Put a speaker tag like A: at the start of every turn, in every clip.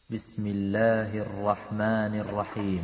A: بسم الله الرحمن الرحيم.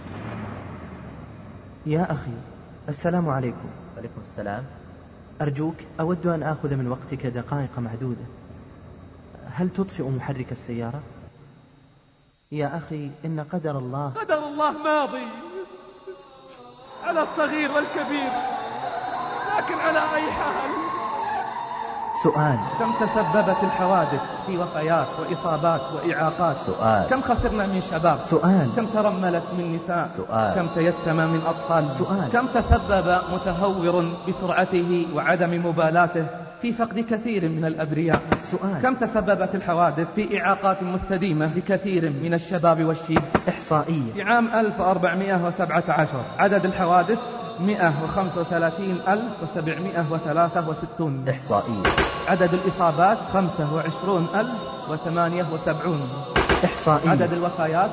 B: يا أخي، السلام عليكم.
A: وعليكم السلام.
B: أرجوك، أود أن آخذ من وقتك دقائق معدودة. هل تطفئ محرك السيارة؟ يا أخي، إن قدر الله
C: ماضي على الصغير والكبير، لكن على أي حال.
B: سؤال:
C: كم تسببت الحوادث في وفيات وإصابات وإعاقات؟
A: سؤال:
C: كم خسرنا من شباب؟
B: سؤال:
C: كم ترملت من نساء؟
A: سؤال:
C: كم تيتم من أطفال؟
B: سؤال:
C: كم تسبب متهور بسرعته وعدم مبالاته في فقد كثير من الأبرياء؟
B: سؤال:
C: كم تسببت الحوادث في إعاقات مستديمة لكثير من الشباب والشيب؟
B: إحصائية:
C: في عام 1417 عدد الحوادث 135,763.
A: إحصائية.
C: عدد الإصابات 25,078.
B: إحصائية.
C: عدد الوفيات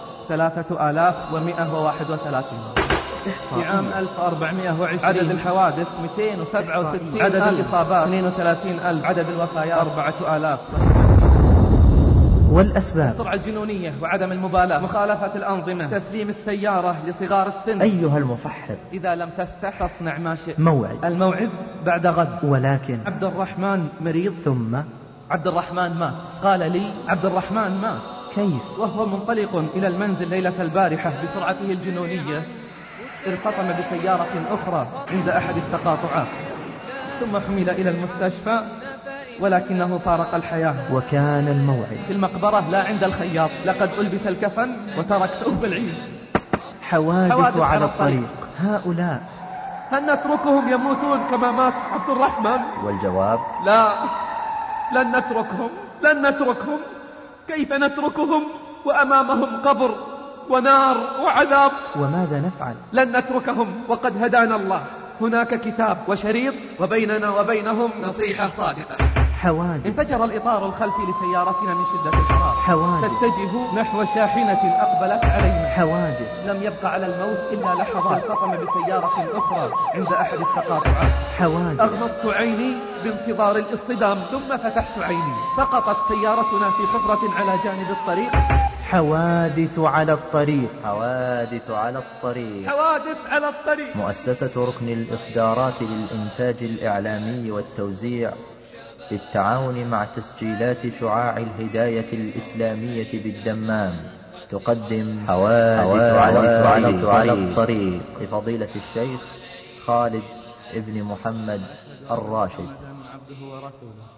C: 3,131.
B: إحصائية.
C: في عام 1420 عدد الحوادث 267. عدد الإصابات 32,000. عدد الوفيات 4,000.
B: والأسباب:
C: السرعة الجنونية وعدم المبالاة، مخالفة الأنظمة، تسليم السيارة لصغار السن.
B: أيها المفحر،
C: إذا لم تستح تصنع ما شئت.
B: موعد.
C: الموعد بعد غد.
B: ولكن
C: عبد الرحمن مريض،
B: ثم
C: عبد الرحمن مات. قال لي عبد الرحمن مات.
B: كيف؟
C: وهو منطلق إلى المنزل ليلة البارحة بسرعته الجنونية ارتطم بسيارة أخرى عند أحد التقاطعات، ثم حمل إلى المستشفى ولكنه فارق الحياة.
B: وكان الموعد
C: في المقبرة لا عند الخياط. لقد ألبس الكفن وترك ثوب العيد.
B: حوادث على الطريق. هؤلاء
C: هل نتركهم يموتون كما مات عبد الرحمن؟
A: والجواب:
C: لا، لن نتركهم. كيف نتركهم وأمامهم قبر ونار وعذاب؟
B: وماذا نفعل؟
C: لن نتركهم وقد هدانا الله. هناك كتاب وشريط، وبيننا وبينهم نصيحة صادقة.
B: حوادث.
C: انفجر الإطار الخلفي لسيارتنا من شدة الحرارة.
B: حوادث.
C: تتجه نحو شاحنة أقبلت علينا.
B: حوادث.
C: لم يبقى على الموت إلا لحظات. التقم بسيارة أخرى عند أحد التقاطعات.
B: حوادث.
C: أغمضت عيني بانتظار الاصطدام، ثم فتحت عيني. سقطت سيارتنا في حفرة على جانب الطريق.
B: حوادث على الطريق.
A: حوادث على الطريق.
C: حوادث على الطريق.
A: مؤسسة ركن الإصدارات للإنتاج الإعلامي والتوزيع بالتعاون مع تسجيلات شعاع الهداية الإسلامية بالدمام تقدم حوادث على الطريق لفضيلة الشيخ خالد ابن محمد الراشد.
C: عبده ورسوله.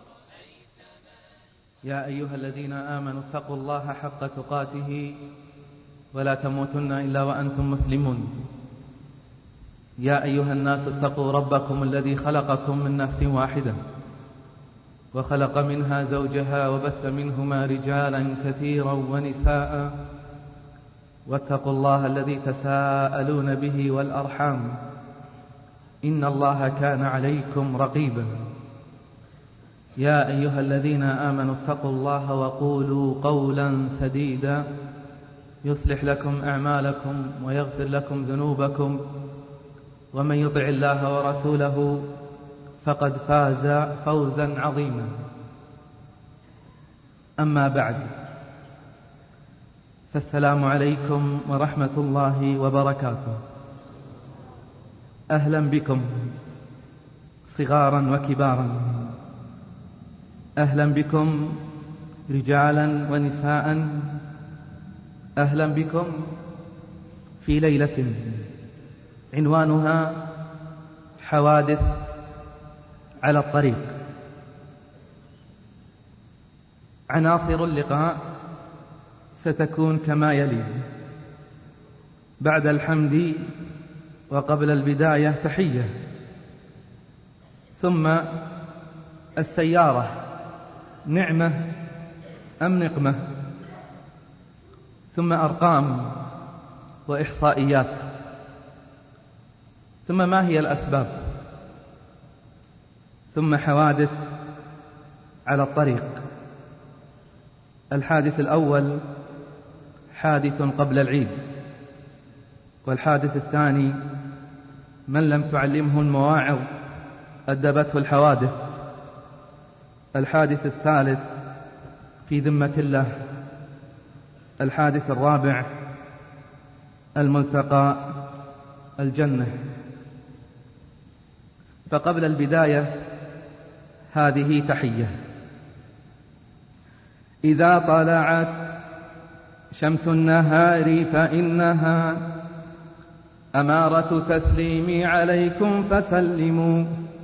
C: يا أيها الذين آمنوا اتقوا الله حق تقاته ولا تموتن إلا وأنتم مسلمون. يا أيها الناس اتقوا ربكم الذي خلقكم من نفس واحدة وخلق منها زوجها وبث منهما رجالا كثيرا ونساء، واتقوا الله الذي تساءلون به والأرحام، إن الله كان عليكم رقيبا. يا أيها الذين آمنوا اتقوا الله وقولوا قولا سديدا يصلح لكم أعمالكم ويغفر لكم ذنوبكم، ومن يطع الله ورسوله فقد فاز فوزا عظيما. أما بعد، فالسلام عليكم ورحمة الله وبركاته. أهلا بكم صغارا وكبارا، أهلا بكم رجالا ونساء، أهلا بكم في ليلة عنوانها حوادث على الطريق. عناصر اللقاء ستكون كما يلي: بعد الحمد وقبل البداية تحية، ثم السيارة نعمة أم نقمة، ثم أرقام وإحصائيات، ثم ما هي الأسباب، ثم حوادث على الطريق. الحادث الأول حادث قبل العيد، والحادث الثاني من لم تعلمه المواعظ أدبته الحوادث. الحادث الثالث في ذمة الله. الحادث الرابع، الملتقى الجنة. فقبل البداية هذه تحية. إذا طلعت شمس النهار فإنها أمارة تسليمي عليكم فسلموا،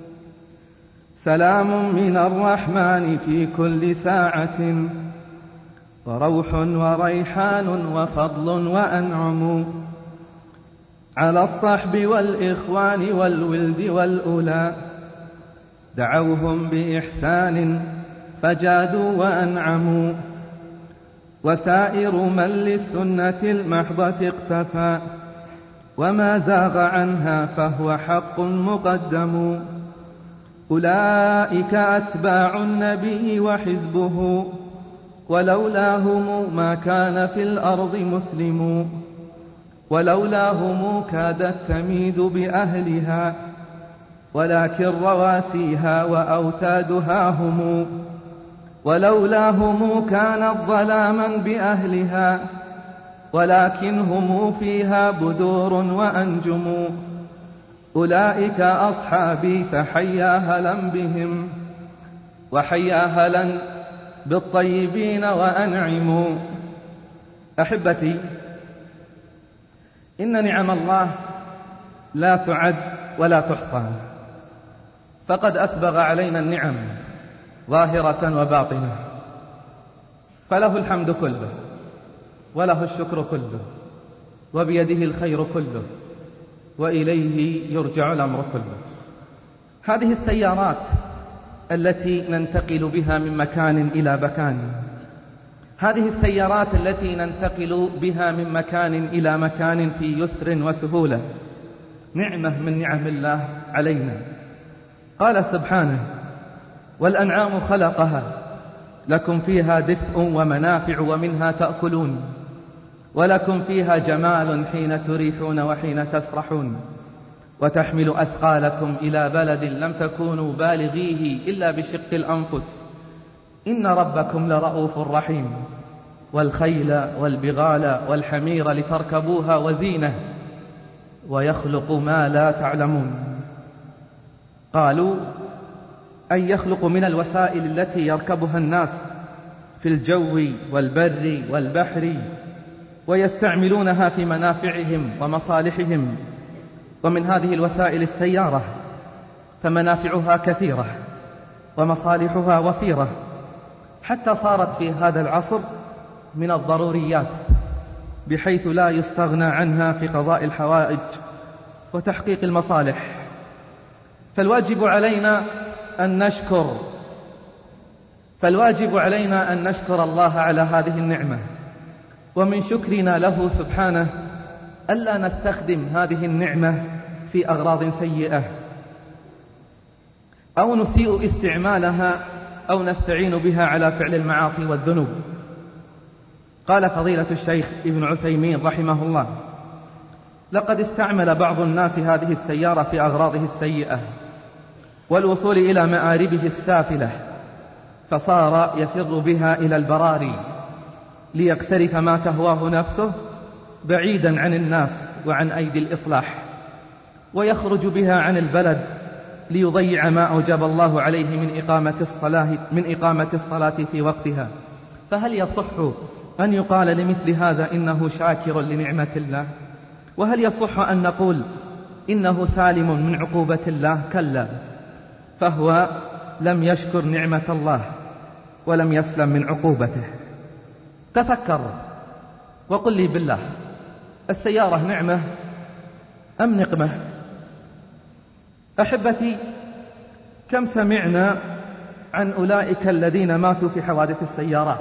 C: سلام من الرحمن في كل ساعة، وروح وريحان وفضل وأنعم، على الصحب والإخوان والولد والأولى، دعوهم بإحسان فجادوا وأنعموا، وسائر من للسنة المحضة اقتفى، وما زاغ عنها فهو حق مقدم، أولئك أتباع النبي وحزبه، ولولاهم ما كان في الأرض مسلم، ولولاهم كادت تميد بأهلها، ولكن رواسيها وأوتادها هم، ولولاهم كانت ظلاما بأهلها، ولكن هم فيها بدور وأنجم، أولئك أصحابي فحيا هلا بهم، وحيا هلا بالطيبين وأنعموا. أحبتي، إن نعم الله لا تعد ولا تحصى، فقد أسبغ علينا النعم ظاهرة وباطنة، فله الحمد كله وله الشكر كله، وبيده الخير كله، وإليه يرجع الأمر كله. هذه السيارات التي ننتقل بها من مكان إلى مكان، هذه السيارات التي ننتقل بها من مكان إلى مكان في يسر وسهولة، نعمة من نعم الله علينا. قال سبحانه: والأنعام خلقها لكم فيها دفء ومنافع ومنها تأكلون، ولكم فيها جمال حين تريحون وحين تسرحون، وتحمل أثقالكم إلى بلد لم تكونوا بالغيه إلا بشق الأنفس، إن ربكم لرؤوف رحيم، والخيل والبغال والحمير لتركبوها وزينة، ويخلق ما لا تعلمون. قالوا: أن يخلق من الوسائل التي يركبها الناس في الجو والبر والبحر، ويستعملونها في منافعهم ومصالحهم. ومن هذه الوسائل السيارة، فمنافعها كثيرة ومصالحها وفيرة، حتى صارت في هذا العصر من الضروريات، بحيث لا يستغنى عنها في قضاء الحوائج وتحقيق المصالح. فالواجب علينا أن نشكر الله على هذه النعمة، ومن شكرنا له سبحانه ألا نستخدم هذه النعمة في أغراض سيئة، أو نسيء استعمالها، أو نستعين بها على فعل المعاصي والذنوب. قال فضيلة الشيخ ابن عثيمين رحمه الله: لقد استعمل بعض الناس هذه السيارة في أغراضه السيئة والوصول إلى مآربه السافلة، فصار يفر بها إلى البراري ليقترف ما تهواه نفسه بعيدا عن الناس وعن أيدي الإصلاح، ويخرج بها عن البلد ليضيع ما أوجب الله عليه من إقامة الصلاة في وقتها. فهل يصح أن يقال لمثل هذا إنه شاكر لنعمة الله؟ وهل يصح أن نقول إنه سالم من عقوبة الله؟ كلا، فهو لم يشكر نعمة الله ولم يسلم من عقوبته. تفكر وقل لي بالله، السيارة نعمة أم نقمة؟ أحبتي، كم سمعنا عن أولئك الذين ماتوا في حوادث السيارات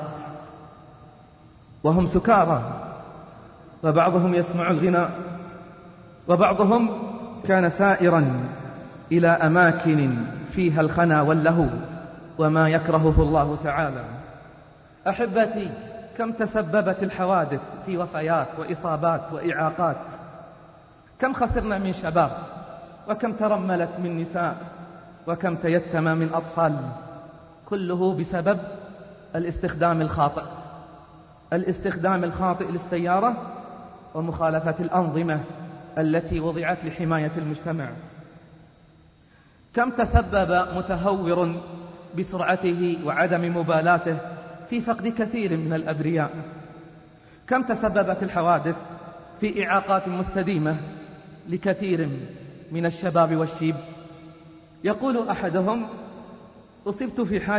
C: وهم سكارى، وبعضهم يسمع الغناء، وبعضهم كان سائرا إلى أماكن فيها الخنا واللهو وما يكرهه الله تعالى. أحبتي، كم تسببت الحوادث في وفيات وإصابات وإعاقات، كم خسرنا من شباب، وكم ترملت من نساء، وكم تيتم من أطفال، كله بسبب الاستخدام الخاطئ. الاستخدام الخاطئ للسيارة ومخالفة الأنظمة التي وضعت لحماية المجتمع. كم تسبب متهور بسرعته وعدم مبالاته في فقد كثير من الأبرياء. كم تسببت الحوادث في إعاقات مستديمة لكثير من الشباب والشيب. يقول أحدهم: أصبت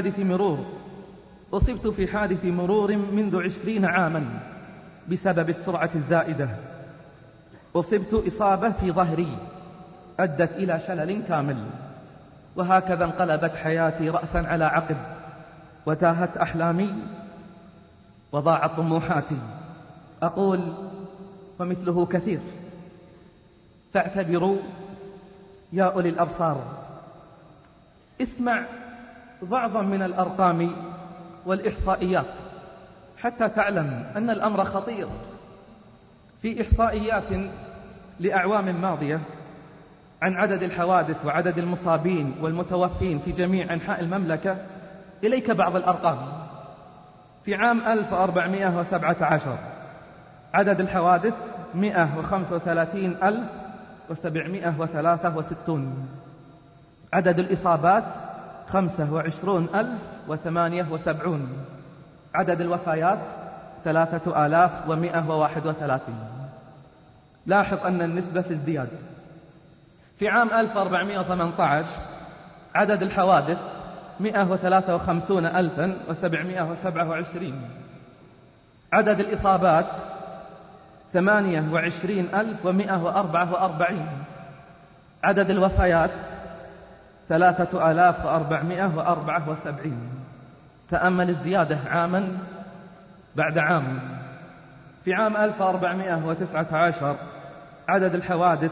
C: في حادث مرور منذ 20 عاما بسبب السرعة الزائدة. أصبت إصابة في ظهري أدت إلى شلل كامل، وهكذا انقلبت حياتي رأسا على عقب، وتاهت أحلامي وضاعت طموحاتي. أقول: ومثله كثير. فاعتبروا يا أولي الأبصار. اسمع بعضا من الأرقام والإحصائيات حتى تعلم أن الأمر خطير. في إحصائيات لأعوام ماضية عن عدد الحوادث وعدد المصابين والمتوفين في جميع أنحاء المملكة، إليك بعض الأرقام. في عام 1417 عدد الحوادث 135,763. عدد الإصابات 25,078. عدد الوفيات 3,131. لاحظ أن النسبة في ازدياد. في عام 1418 عدد الحوادث 153,727. عدد الإصابات 28,144. عدد الوفيات 3,474. تأمل الزيادة عاما بعد عام. في عام 1419 عدد الحوادث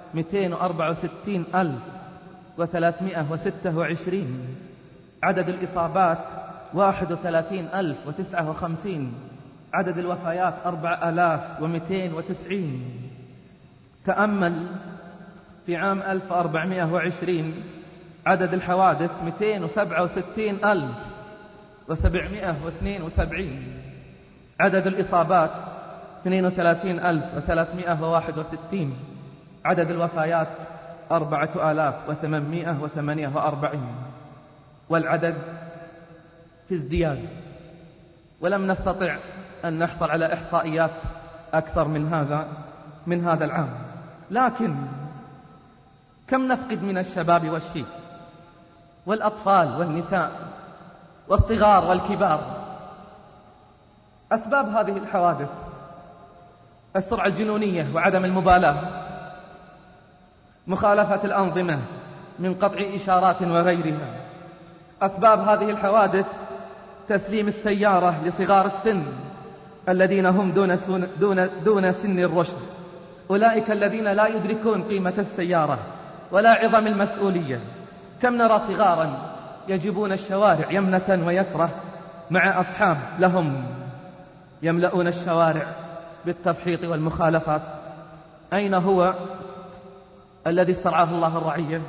C: 264,326. عدد الإصابات 31,059. عدد الوفيات 4,290. تأمل في عام 1420 عدد الحوادث 267,772. عدد الإصابات 32,361. عدد الوفيات 4,848. والعدد في ازدياد، ولم نستطع أن نحصل على إحصائيات أكثر من هذا العام. لكن كم نفقد من الشباب والشيب والأطفال والنساء والصغار والكبار. أسباب هذه الحوادث: السرعة الجنونية وعدم المبالاة، مخالفة الأنظمة من قطع إشارات وغيرها. أسباب هذه الحوادث: تسليم السيارة لصغار السن الذين هم دون سن الرشد، أولئك الذين لا يدركون قيمة السيارة ولا عظم المسؤولية. كم نرى صغارا يجبون الشوارع يمنة ويسرة مع أصحاب لهم يملؤون الشوارع بالتفحيط والمخالفات. أين هو الذي استرعاه الله الرعية؟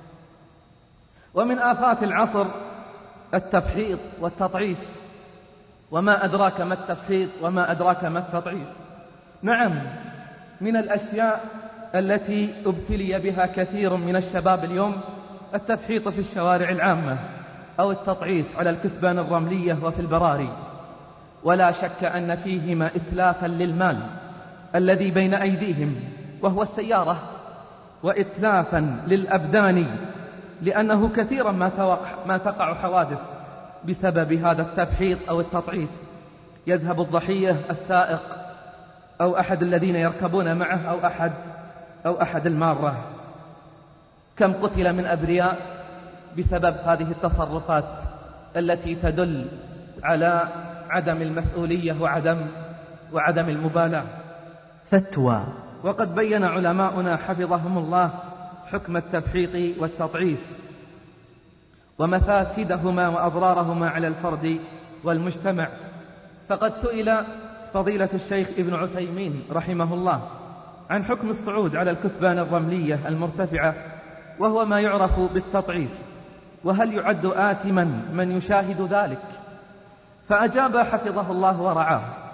C: ومن آفات العصر التفحيط والتطعيس. وما أدراك ما التفحيط وما أدراك ما التطعيس. نعم، من الأشياء التي ابتلي بها كثير من الشباب اليوم التفحيط في الشوارع العامة أو التطعيس على الكثبان الرملية وفي البراري. ولا شك أن فيهما إتلافا للمال الذي بين أيديهم وهو السيارة، وإتلافا للأبدان، لأنه كثيرا ما تقع حوادث بسبب هذا التفحيط أو التطعيس. يذهب الضحية السائق أو أحد الذين يركبون معه أو أحد المارة. كم قتل من أبرياء بسبب هذه التصرفات التي تدل على عدم المسؤولية وعدم المبالاة.
B: فتوى.
C: وقد بين علماؤنا حفظهم الله حكم التفحيط والتطعيس ومفاسدهما وأضرارهما على الفرد والمجتمع. فقد سئل فضيلة الشيخ ابن عثيمين رحمه الله عن حكم الصعود على الكثبان الرملية المرتفعة وهو ما يعرف بالتطعيس، وهل يعد آثما من يشاهد ذلك؟ فأجاب حفظه الله ورعاه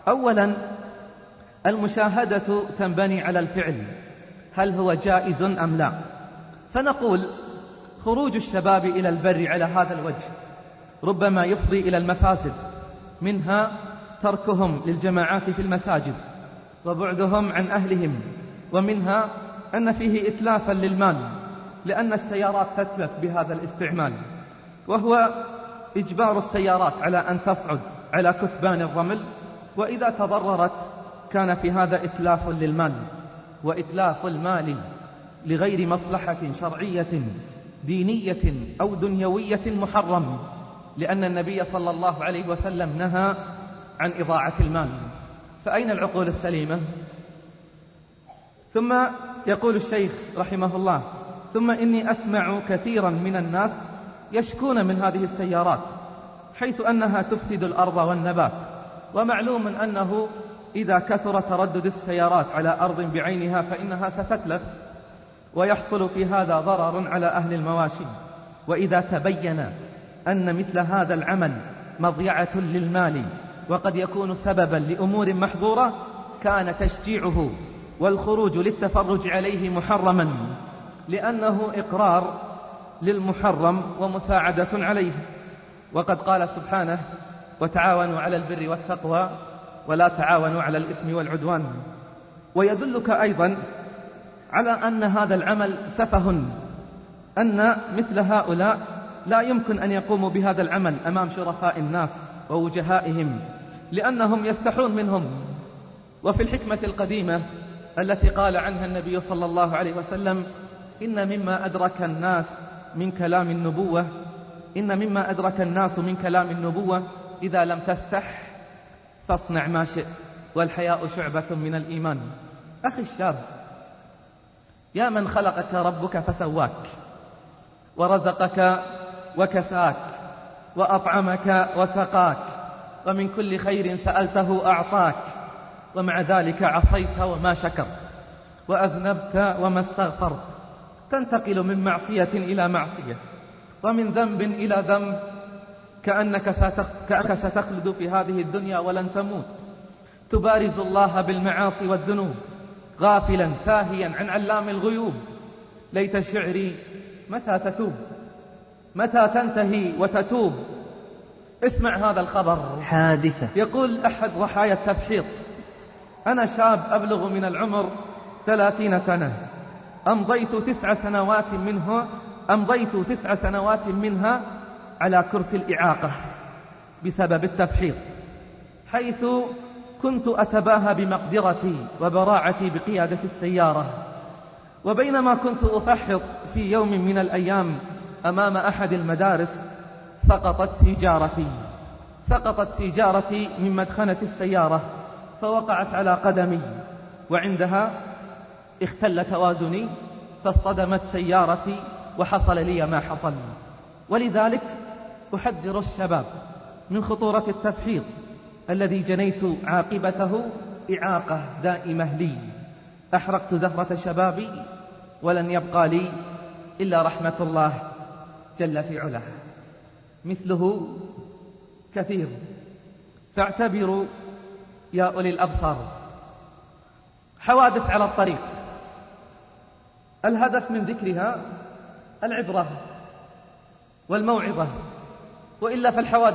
C: أولا، المشاهدة تنبني على الفعل، هل هو جائز أم لا؟ فنقول خروج الشباب إلى البر على هذا الوجه ربما يفضي إلى المفاسد، منها تركهم للجماعات في المساجد وبعدهم عن أهلهم، ومنها أن فيه إتلافا للمال لأن السيارات تتلف بهذا الاستعمال، وهو إجبار السيارات على أن تصعد على كثبان الرمل، وإذا تضررت كان في هذا إتلاف للمال، وإتلاف المال لغير مصلحة شرعية دينية أو دنيوية محرم، لأن النبي صلى الله عليه وسلم نهى عن إضاعة المال. فأين العقول السليمة؟ ثم يقول الشيخ رحمه الله: ثم إني أسمع كثيرا من الناس يشكون من هذه السيارات حيث أنها تفسد الأرض والنبات، ومعلوم أنه إذا كثر تردد السيارات على أرض بعينها فإنها ستتلف، ويحصل في هذا ضرر على أهل المواشي. وإذا تبين أن مثل هذا العمل مضيعة للمال وقد يكون سببا لأمور محظورة كان تشجيعه والخروج للتفرج عليه محرما، لأنه إقرار للمحرم ومساعدة عليه. وقد قال سبحانه: وتعاونوا على البر والتقوى ولا تعاونوا على الإثم والعدوان. ويدلك أيضا على أن هذا العمل سفه، أن مثل هؤلاء لا يمكن أن يقوموا بهذا العمل أمام شرفاء الناس ووجهائهم، لأنهم يستحون منهم. وفي الحكمة القديمة التي قال عنها النبي صلى الله عليه وسلم: إن مما أدرك الناس من كلام النبوة إذا لم تستح فاصنع ما شئت والحياء شعبة من الإيمان. أخي الشاب، يا من خلقك ربك فسواك ورزقك وكساك وأطعمك وسقاك ومن كل خير سألته أعطاك، ومع ذلك عصيت وما شكرت وأذنبت وما استغفرت، تنتقل من معصية إلى معصية ومن ذنب إلى ذنب كأنك ستخلد في هذه الدنيا ولن تموت، تبارز الله بالمعاصي والذنوب غافلا ساهيا عن علام الغيوب. ليت شعري متى تتوب، متى تنتهي وتتوب. اسمع هذا الخبر،
B: حادثة.
C: يقول أحد ضحايا التبحيط: أنا شاب أبلغ من العمر 30 سنة، أمضيت 9 سنوات منها على كرسي الإعاقة بسبب التبحيط، حيث كنت أتباهى بمقدرتي وبراعتي بقيادة السيارة. وبينما كنت أفحط في يوم من الأيام أمام أحد المدارس سقطت سيجارتي من مدخنة السيارة فوقعت على قدمي، وعندها اختل توازني فاصطدمت سيارتي وحصل لي ما حصل. ولذلك أحذر الشباب من خطورة التبحيط الذي جنيت عاقبته إعاقة دائمة لي. أحرقت زهرة شبابي ولن يبقى لي إلا رحمة الله جل في علاه. مثله كثير، فاعتبروا يا أولي الأبصار. حوادث على الطريق، الهدف من ذكرها العبرة والموعظة، وإلا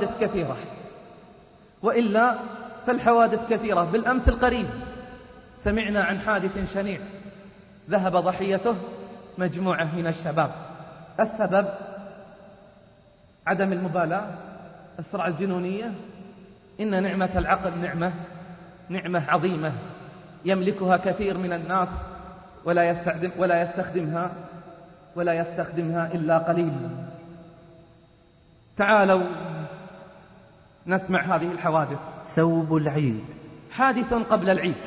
C: فالحوادث كثيرة. بالأمس القريب سمعنا عن حادث شنيع ذهب ضحيته مجموعة من الشباب. السبب عدم المبالاة، السرعة الجنونية. إن نعمة العقل نعمة عظيمة يملكها كثير من الناس ولا يستخدمها إلا قليل. تعالوا نسمع هذه الحوادث.
B: ثوب العيد،
C: حادث قبل العيد.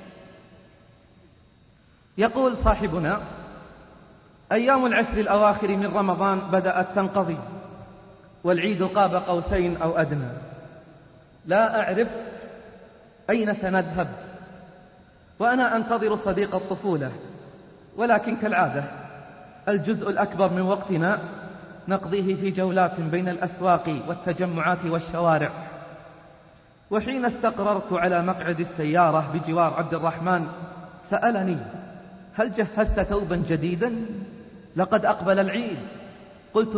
C: يقول صاحبنا: أيام العشر الأواخر من رمضان بدأت تنقضي والعيد قاب قوسين أو أدنى، لا أعرف أين سنذهب، وأنا أنتظر صديق الطفولة، ولكن كالعادة الجزء الأكبر من وقتنا نقضيه في جولات بين الأسواق والتجمعات والشوارع. وحين استقررت على مقعد السيارة بجوار عبد الرحمن سألني: هل جهزت ثوبا جديدا؟ لقد أقبل العيد. قلت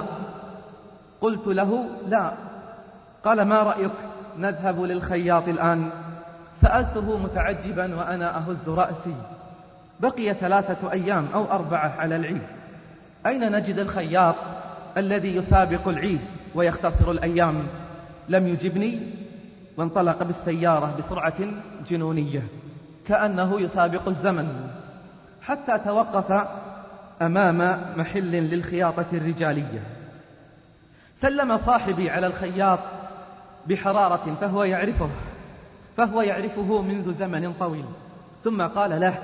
C: له لا. قال: ما رأيك نذهب للخياط الآن؟ سألته متعجبا وأنا أهز رأسي. بقي 3 أيام أو 4 على العيد، أين نجد الخياط الذي يسابق العيد ويختصر الأيام؟ لم يجبني، وانطلق بالسيارة بسرعة جنونية كأنه يسابق الزمن، حتى توقف أمام محل للخياطة الرجالية. سلم صاحبي على الخياط بحرارة فهو يعرفه منذ زمن طويل، ثم قال له: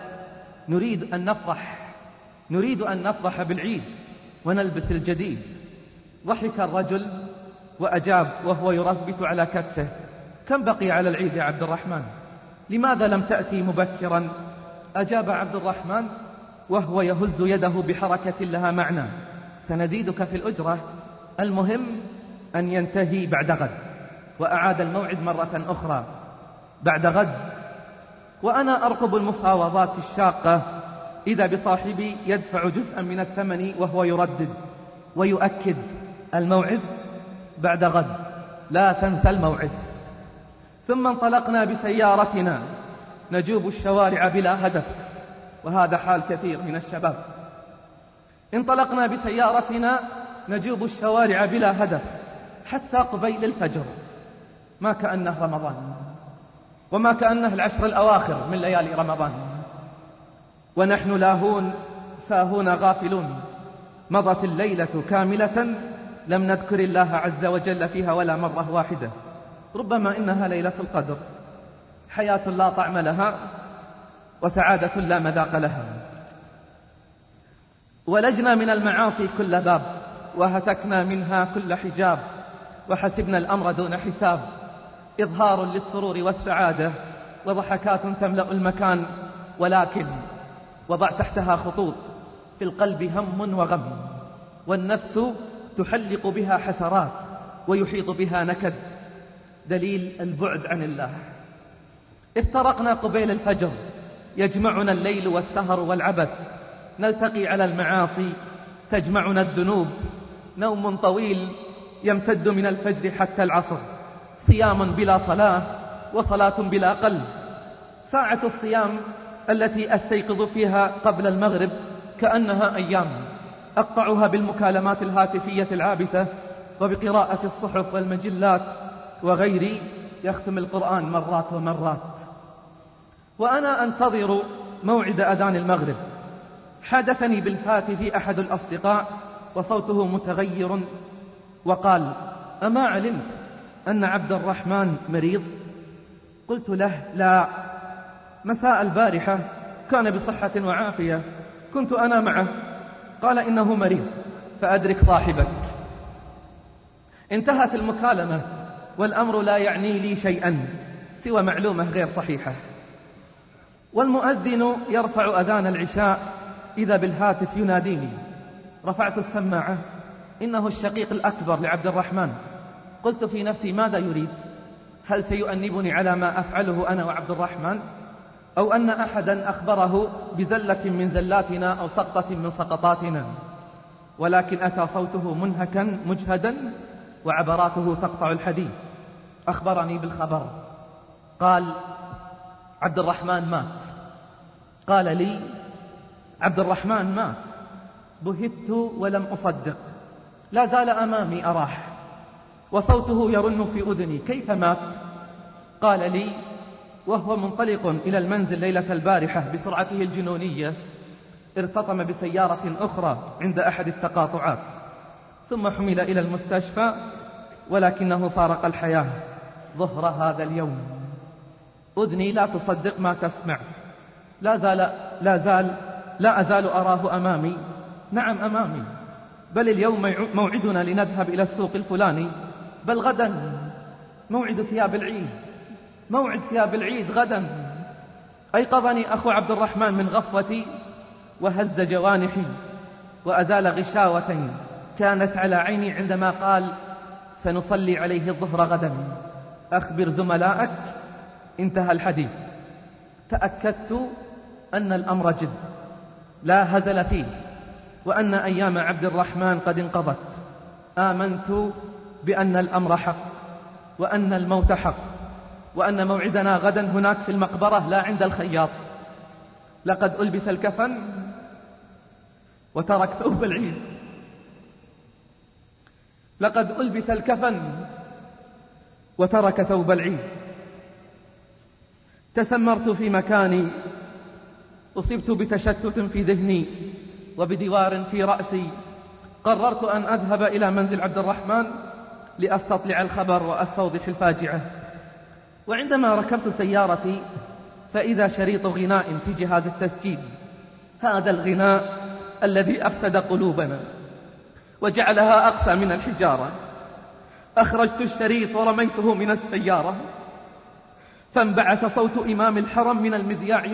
C: نريد أن نفرح بالعيد ونلبس الجديد. ضحك الرجل وأجاب وهو يربت على كتفه: كم بقي على العيد يا عبد الرحمن؟ لماذا لم تأتي مبكرا؟ أجاب عبد الرحمن وهو يهز يده بحركة لها معنى: سنزيدك في الأجرة، المهم أن ينتهي بعد غد. وأعاد الموعد مرة أخرى بعد غد. وأنا أرقب المفاوضات الشاقة، إذا بصاحبي يدفع جزءا من الثمن وهو يردد ويؤكد: الموعد بعد غد، لا تنسى الموعد. ثم انطلقنا بسيارتنا نجوب الشوارع بلا هدف، وهذا حال كثير من الشباب. انطلقنا بسيارتنا نجوب الشوارع بلا هدف حتى قبيل الفجر، ما كأنه رمضان، وما كأنه العشر الأواخر من ليالي رمضان، ونحن لاهون ساهون غافلون. مضت الليلة كاملة لم نذكر الله عز وجل فيها ولا مرة واحدة. ربما إنها ليلة القدر، حياة لا طعم لها وسعادة لا مذاق لها. ولجنا من المعاصي كل باب، وهتكنا منها كل حجاب، وحسبنا الأمر دون حساب. إظهار للسرور والسعادة وضحكات تملأ المكان، ولكن وضع تحتها خطوط: في القلب هم وغم، والنفس تحلق بها حسرات ويحيط بها نكد، دليل البعد عن الله. افترقنا قبيل الفجر، يجمعنا الليل والسهر والعبث، نلتقي على المعاصي، تجمعنا الذنوب. نوم طويل يمتد من الفجر حتى العصر، صيام بلا صلاة وصلاة بلا قلب. ساعة الصيام التي أستيقظ فيها قبل المغرب كأنها أيام، أقطعها بالمكالمات الهاتفية العابثة وبقراءة الصحف والمجلات، وغيري يختم القرآن مرات ومرات. وأنا أنتظر موعد أذان المغرب، حدثني بالهاتف أحد الأصدقاء وصوته متغير وقال: أما علمت أن عبد الرحمن مريض؟ قلت له: لا، مساء البارحة كان بصحة وعافية، كنت أنا معه. قال: إنه مريض، فأدرك صاحبك. انتهت المكالمة والأمر لا يعني لي شيئا سوى معلومة غير صحيحة. والمؤذن يرفع أذان العشاء إذا بالهاتف يناديني. رفعت السماعة، إنه الشقيق الأكبر لعبد الرحمن. قلت في نفسي: ماذا يريد؟ هل سيؤنبني على ما أفعله أنا وعبد الرحمن؟ أو أن أحدا أخبره بزلة من زلاتنا أو سقطة من سقطاتنا؟ ولكن أتى صوته منهكا مجهدا وعبراته تقطع الحديث. أخبرني بالخبر، قال: عبد الرحمن مات. قال لي: عبد الرحمن مات. بهت ولم أصدق، لا زال أمامي أراح وصوته يرن في أذني: كيف مات؟ قال لي وهو منطلق إلى المنزل ليلة البارحة بسرعته الجنونية، ارتطم بسيارة أخرى عند أحد التقاطعات، ثم حمل إلى المستشفى، ولكنه فارق الحياة ظهر هذا اليوم. أذني لا تصدق ما تسمع. لا أزال أراه أمامي. نعم أمامي، بل اليوم موعدنا لنذهب إلى السوق الفلاني، بل غدا موعد ثياب العيد غدا. أيقظني أخو عبد الرحمن من غفوتي وهز جوانحي وأزال غشاوة كانت على عيني عندما قال: سنصلي عليه الظهر غدا. أخبر زملائك. انتهى الحديث. تأكدت أن الأمر جد لا هزل فيه، وأن أيام عبد الرحمن قد انقضت. آمنت بأن الأمر حق، وأن الموت حق، وأن موعدنا غدا هناك في المقبرة لا عند الخياط. لقد ألبس الكفن وترك ثوب العيد. لقد ألبس الكفن وترك ثوب العيد. تسمرت في مكاني، أصبت بتشتت في ذهني وبدوار في رأسي. قررت أن أذهب إلى منزل عبد الرحمن لأستطلع الخبر وأستوضح الفاجعة. وعندما ركبت سيارتي فإذا شريط غناء في جهاز التسجيل، هذا الغناء الذي أفسد قلوبنا وجعلها أقسى من الحجارة. أخرجت الشريط ورميته من السيارة، فانبعث صوت إمام الحرم من المذياع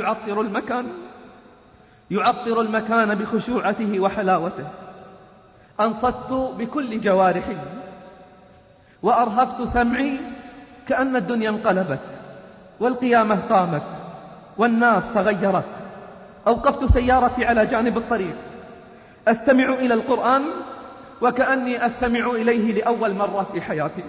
C: يعطر المكان بخشوعته وحلاوته. أنصت بكل جوارحي وأرهفت سمعي كأن الدنيا انقلبت والقيامة قامت والناس تغيرت. أوقفت سيارتي على جانب الطريق أستمع إلى القرآن وكأني أستمع إليه لأول مرة في حياتي.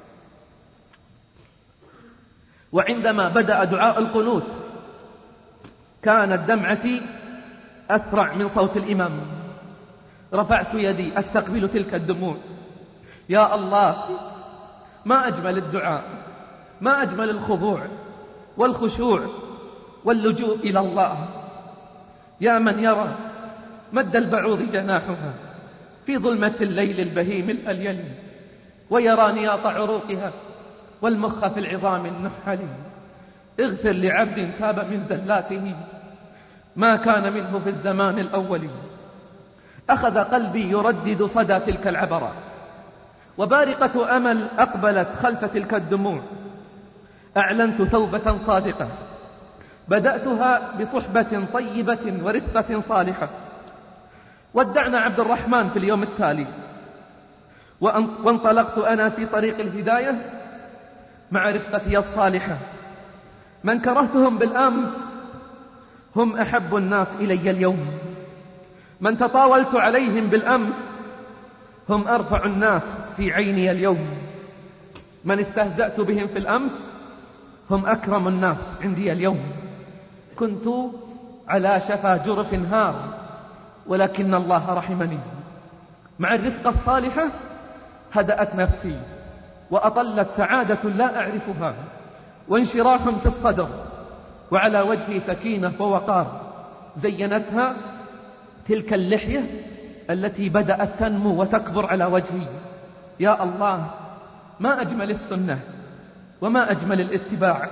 C: وعندما بدأ دعاء القنوت كانت دمعتي أسرع من صوت الإمام. رفعت يدي أستقبل تلك الدموع. يا الله، ما أجمل الدعاء، ما أجمل الخضوع والخشوع واللجوء إلى الله. يا من يرى مد البعوض جناحها في ظلمة الليل البهيم الأليل، ويرى نياط عروقها والمخ في العظام النحل. اغفر لعبد تاب من زلاته ما كان منه في الزمان الأول. أخذ قلبي يردد صدى تلك العبرة، وبارقة أمل أقبلت خلف تلك الدموع. أعلنت توبة صادقة بدأتها بصحبة طيبة ورفقة صالحة. ودعنا عبد الرحمن في اليوم التالي، وانطلقت أنا في طريق الهداية مع رفقتي الصالحة. من كرهتهم بالأمس هم أحب الناس إلي اليوم. من تطاولت عليهم بالأمس هم أرفع الناس في عيني اليوم. من استهزأت بهم في الأمس هم أكرم الناس عندي اليوم. كنت على شفا جرف هار، ولكن الله رحمني. مع الرفقة الصالحة هدأت نفسي وأطلت سعادة لا أعرفها وانشراح في الصدر، وعلى وجهي سكينة ووقار زينتها تلك اللحية التي بدأت تنمو وتكبر على وجهي. يا الله، ما أجمل السنة وما أجمل الاتباع.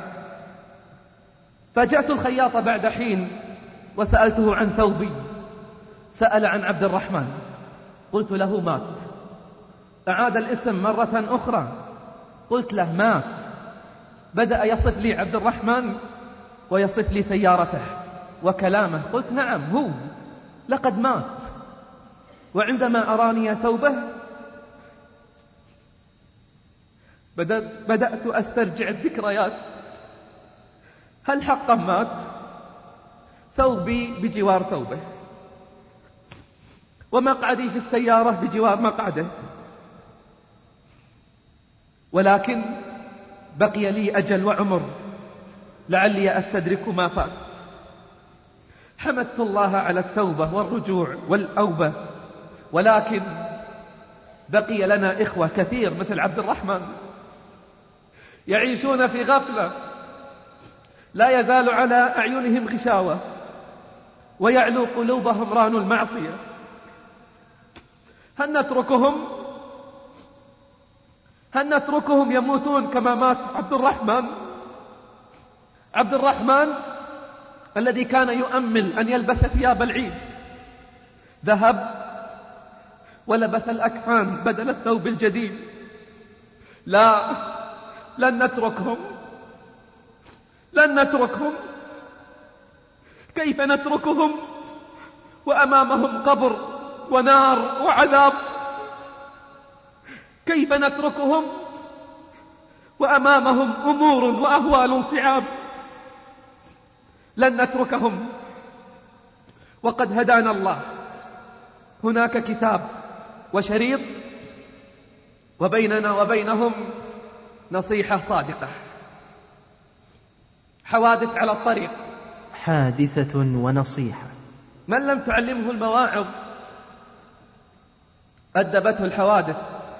C: فجأت الخياط بعد حين وسألته عن ثوبي. سأل عن عبد الرحمن، قلت له مات. أعاد الاسم مرة أخرى، قلت له مات. بدأ يصف لي عبد الرحمن ويصف لي سيارته وكلامه. قلت نعم، هو لقد مات. وعندما أراني ثوبه بدأت أسترجع الذكريات. هل حقا مات؟ ثوبي بجوار ثوبه، ومقعدي في السيارة بجوار مقعده، ولكن بقي لي أجل وعمر لعلي أستدرك ما فات. حمدت الله على التوبة والرجوع والأوبة، ولكن بقي لنا إخوة كثير مثل عبد الرحمن يعيشون في غفلة، لا يزال على أعينهم غشاوة ويعلو قلوبهم ران المعصية. هل نتركهم يموتون كما مات عبد الرحمن؟ عبد الرحمن الذي كان يؤمل أن يلبس ثياب العيد ذهب ولبس الأكفان بدل الثوب الجديد. لا، لن نتركهم. كيف نتركهم وأمامهم قبر ونار وعذاب؟ كيف نتركهم وأمامهم أمور وأهوال صعاب، لن نتركهم وقد هدانا الله. هناك كتاب وشريط، وبيننا وبينهم نصيحة صادقة. حوادث على الطريق،
B: حادثة ونصيحة.
C: من لم تعلمه المواعظ أدبته الحوادث.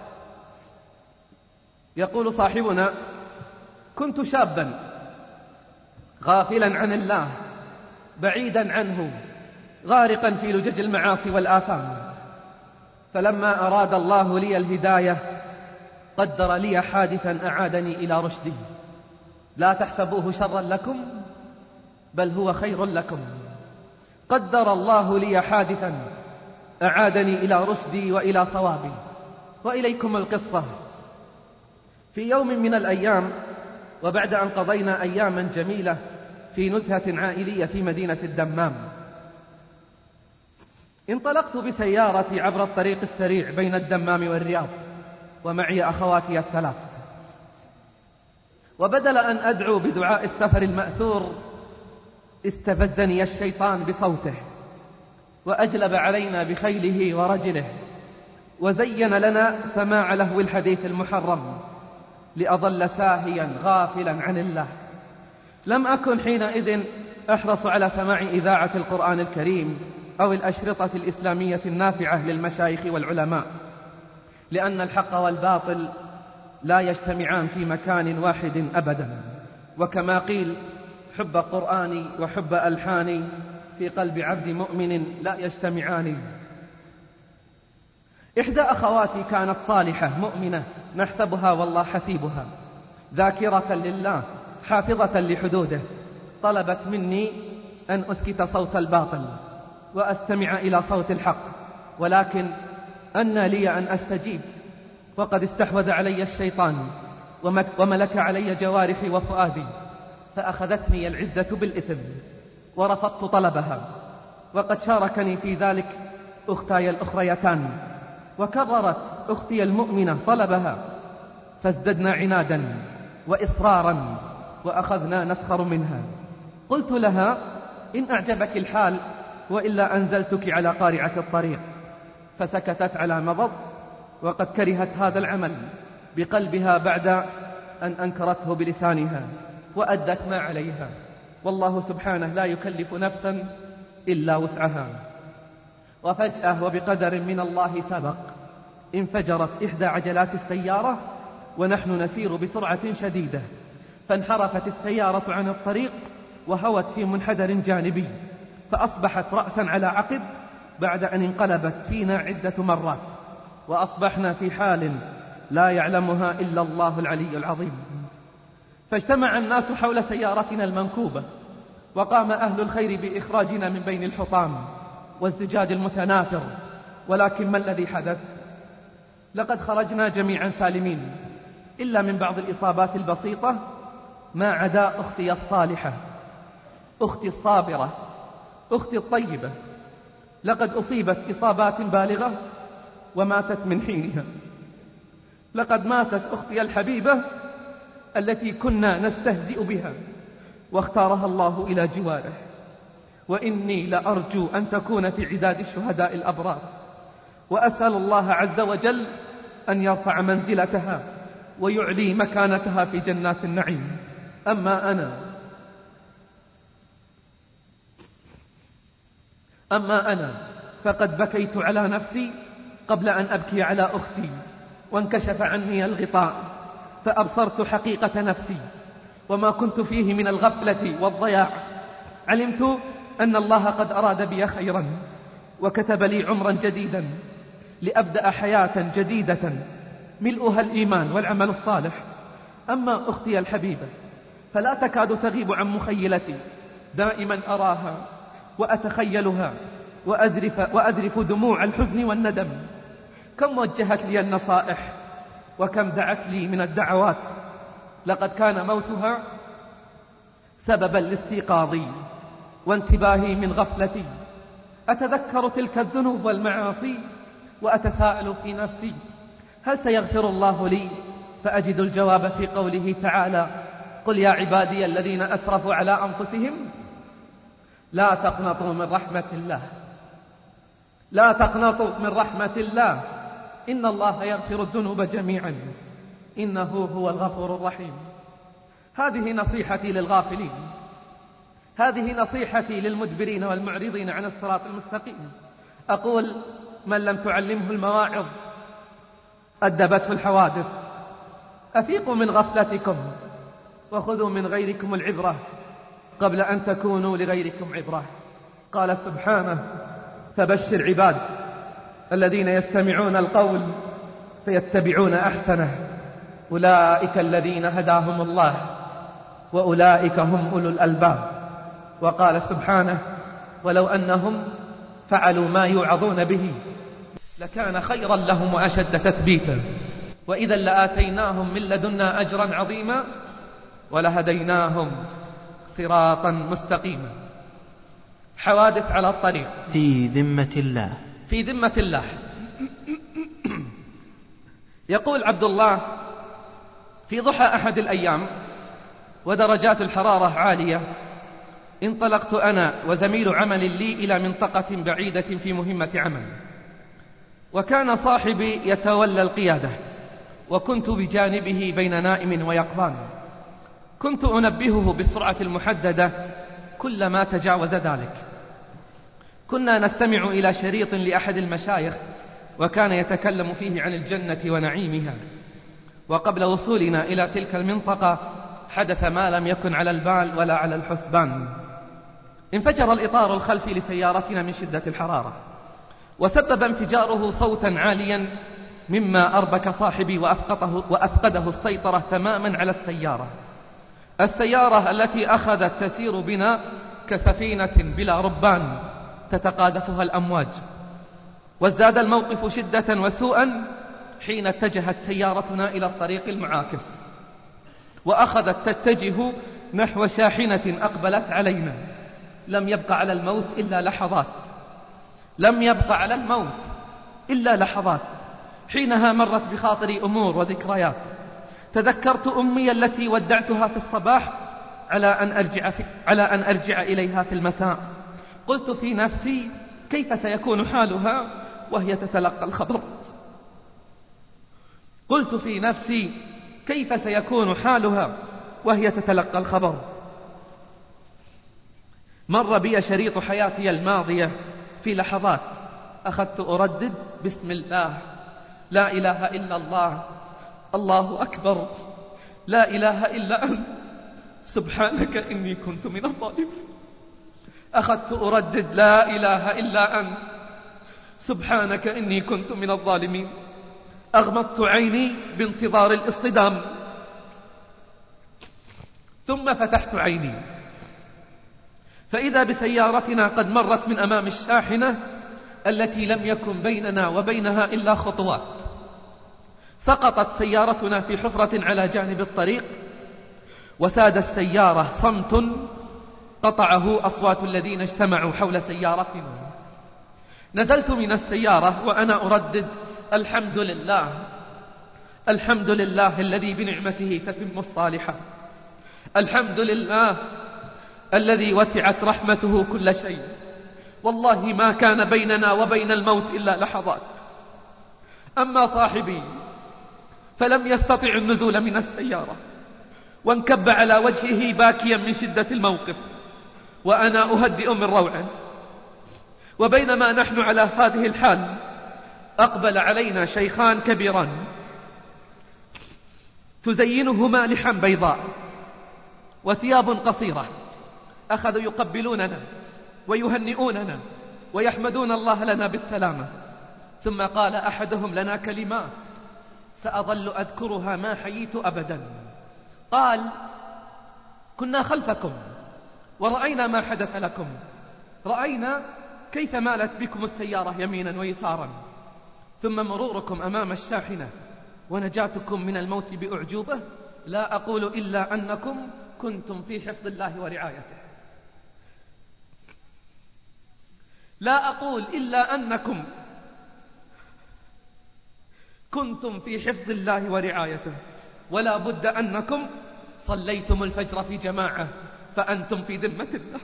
C: يقول صاحبنا: كنت شابا غافلا عن الله، بعيدا عنه، غارقا في لجج المعاصي والآثام، فلما أراد الله لي الهداية قدر لي حادثا أعادني إلى رشدي. لا تحسبوه شرا لكم بل هو خير لكم. قدر الله لي حادثا أعادني إلى رشدي وإلى صوابي. وإليكم القصة. في يوم من الأيام، وبعد أن قضينا أياما جميلة في نزهة عائلية في مدينة الدمام، انطلقت بسيارتي عبر الطريق السريع بين الدمام والرياض، ومعي أخواتي الثلاث. وبدل أن أدعو بدعاء السفر المأثور، استفزني الشيطان بصوته، وأجلب علينا بخيله ورجله، وزين لنا سماع لهو الحديث المحرم، لأظل ساهيا غافلا عن الله. لم أكن حينئذ أحرص على سماع إذاعة القرآن الكريم أو الأشرطة الإسلامية النافعة للمشايخ والعلماء، لأن الحق والباطل لا يجتمعان في مكان واحد أبدا. وكما قيل: حب قرآني وحب ألحاني في قلب عبد مؤمن لا يجتمعان. إحدى أخواتي كانت صالحة مؤمنة نحسبها والله حسيبها، ذاكرة لله حافظة لحدوده. طلبت مني أن أسكت صوت الباطل وأستمع إلى صوت الحق، ولكن أن لي أن أستجيب، وقد استحوذ علي الشيطان وملك علي جوارحي وفؤادي، فأخذتني العزة بالإثم ورفضت طلبها. وقد شاركني في ذلك أختاي الأخريتان، وكررت أختي المؤمنة طلبها، فازددنا عنادا وإصرارا وأخذنا نسخر منها. قلت لها: إن أعجبك الحال وإلا أنزلتك على قارعة الطريق. فسكتت على مضض، وقد كرهت هذا العمل بقلبها بعد أن أنكرته بلسانها، وأدت ما عليها، والله سبحانه لا يكلف نفسا إلا وسعها. وفجأة وبقدر من الله سبق انفجرت إحدى عجلات السيارة ونحن نسير بسرعة شديدة، فانحرفت السيارة عن الطريق وهوت في منحدر جانبي، فأصبحت رأسا على عقب بعد أن انقلبت فينا عدة مرات، وأصبحنا في حال لا يعلمها إلا الله العلي العظيم. فاجتمع الناس حول سيارتنا المنكوبة، وقام أهل الخير بإخراجنا من بين الحطام والزجاج المتناثر. ولكن ما الذي حدث؟ لقد خرجنا جميعا سالمين، إلا من بعض الإصابات البسيطة، ما عدا أختي الصالحة، أختي الصابرة، أختي الطيبة. لقد أصيبت إصابات بالغة وماتت من حينها. لقد ماتت أختي الحبيبة التي كنا نستهزئ بها، واختارها الله إلى جواره. وإني لأرجو أن تكون في عداد الشهداء الأبرار، وأسأل الله عز وجل أن يرفع منزلتها ويعلي مكانتها في جنات النعيم. أما أنا فقد بكيت على نفسي قبل أن أبكي على أختي، وانكشف عني الغطاء فأبصرت حقيقة نفسي وما كنت فيه من الغفلة والضياع. علمت أن الله قد أراد بي خيرا، وكتب لي عمرا جديدا لأبدأ حياة جديدة ملؤها الإيمان والعمل الصالح. أما أختي الحبيبة فلا تكاد تغيب عن مخيلتي، دائما أراها وأتخيلها وأذرف دموع الحزن والندم. كم وجهت لي النصائح وكم دعت لي من الدعوات. لقد كان موتها سببا لاستيقاظي وانتباهي من غفلتي. أتذكر تلك الذنوب والمعاصي وأتساءل في نفسي: هل سيغفر الله لي فأجد الجواب في قوله تعالى: قل يا عبادي الذين أسرفوا على أنفسهم لا تقنطوا من رحمة الله، لا تقنطوا من رحمة الله، إن الله يغفر الذنوب جميعا إنه هو الغفور الرحيم. هذه نصيحتي للغافلين، هذه نصيحتي للمدبرين والمعرضين عن الصراط المستقيم. أقول: من لم تعلمه المواعظ أدبته الحوادث. أفيقوا من غفلتكم وخذوا من غيركم العبرة قبل أن تكونوا لغيركم عبرة. قال سبحانه: فبشر عباد الذين يستمعون القول فيتبعون أحسنه أولئك الذين هداهم الله وأولئك هم أولو الألباب. وقال سبحانه: ولو أنهم فعلوا ما يوعظون به لكان خيرا لهم وأشد تثبيتا وإذا لآتيناهم من لدنا أجرا عظيما ولهديناهم صراطا مستقيما. حوادث على الطريق
B: في ذمة الله،
C: في ذمة الله. يقول عبد الله: في ضحى أحد الأيام ودرجات الحرارة عالية انطلقت أنا وزميل عمل لي إلى منطقة بعيدة في مهمة عمل، وكان صاحبي يتولى القيادة وكنت بجانبه بين نائم ويقظان. كنت أنبهه بالسرعة المحددة كلما تجاوز ذلك. كنا نستمع إلى شريط لأحد المشايخ وكان يتكلم فيه عن الجنة ونعيمها، وقبل وصولنا إلى تلك المنطقة حدث ما لم يكن على البال ولا على الحسبان. انفجر الإطار الخلفي لسيارتنا من شدة الحرارة، وسبب انفجاره صوتا عاليا مما أربك صاحبي وأفقده السيطرة تماما على السيارة التي أخذت تسير بنا كسفينة بلا ربان تتقاذفها الأمواج. وازداد الموقف شدة وسوءا حين اتجهت سيارتنا إلى الطريق المعاكس وأخذت تتجه نحو شاحنة أقبلت علينا. لم يبق على الموت إلا لحظات، لم يبق على الموت إلا لحظات. حينها مرت بخاطري أمور وذكريات. تذكرت أمي التي ودعتها في الصباح على أن أرجع إليها في المساء. قلت في نفسي: كيف سيكون حالها وهي تتلقى الخبر؟ قلت في نفسي: كيف سيكون حالها وهي تتلقى الخبر؟ مر بي شريط حياتي الماضية في لحظات. أخذت أردد: بسم الله، لا إله إلا الله، الله أكبر، لا إله إلا أنت، سبحانك إني كنت من الظالمين. أخذت أردد: لا إله إلا أنت، سبحانك إني كنت من الظالمين. أغمضت عيني بانتظار الاصطدام، ثم فتحت عيني فإذا بسيارتنا قد مرت من أمام الشاحنة التي لم يكن بيننا وبينها إلا خطوات. سقطت سيارتنا في حفرة على جانب الطريق، وساد السيارة صمت قطعه أصوات الذين اجتمعوا حول سيارتنا. نزلت من السيارة وأنا أردد: الحمد لله، الحمد لله الذي بنعمته تتم الصالحات، الحمد لله الذي وسعت رحمته كل شيء. والله ما كان بيننا وبين الموت إلا لحظات. أما صاحبي فلم يستطع النزول من السيارة وانكب على وجهه باكيا من شدة الموقف، وأنا أهدئ من روعه. وبينما نحن على هذه الحال أقبل علينا شيخان كبيران تزينهما لحم بيضاء وثياب قصيرة. أخذوا يقبلوننا ويهنئوننا ويحمدون الله لنا بالسلامة. ثم قال أحدهم لنا كلمات سأظل أذكرها ما حييت أبدا. قال: كنا خلفكم ورأينا ما حدث لكم، رأينا كيف مالت بكم السيارة يمينا ويسارا، ثم مروركم أمام الشاحنة ونجاتكم من الموت بأعجوبة. لا أقول إلا أنكم كنتم في حفظ الله ورعايته، لا أقول إلا أنكم كنتم في حفظ الله ورعايته. ولا بد أنكم صليتم الفجر في جماعة فأنتم في ذمة الله،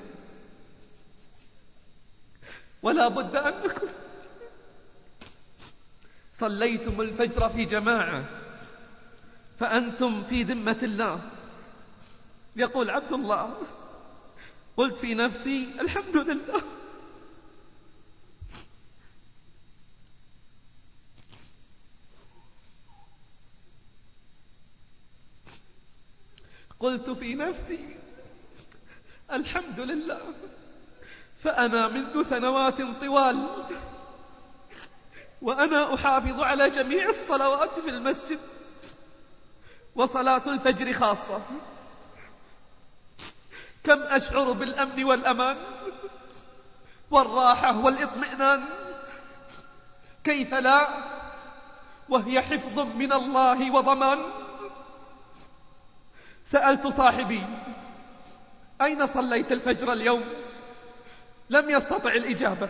C: ولا بد أنكم صليتم الفجر في جماعة فأنتم في ذمة الله. يقول عبد الله: قلت في نفسي الحمد لله، قلت في نفسي الحمد لله، فأنا منذ سنوات طوال وأنا أحافظ على جميع الصلوات في المسجد وصلاة الفجر خاصة. كم أشعر بالأمن والأمان والراحة والإطمئنان، كيف لا وهي حفظ من الله وضمان. سألت صاحبي: أين صليت الفجر اليوم؟ لم يستطع الإجابة،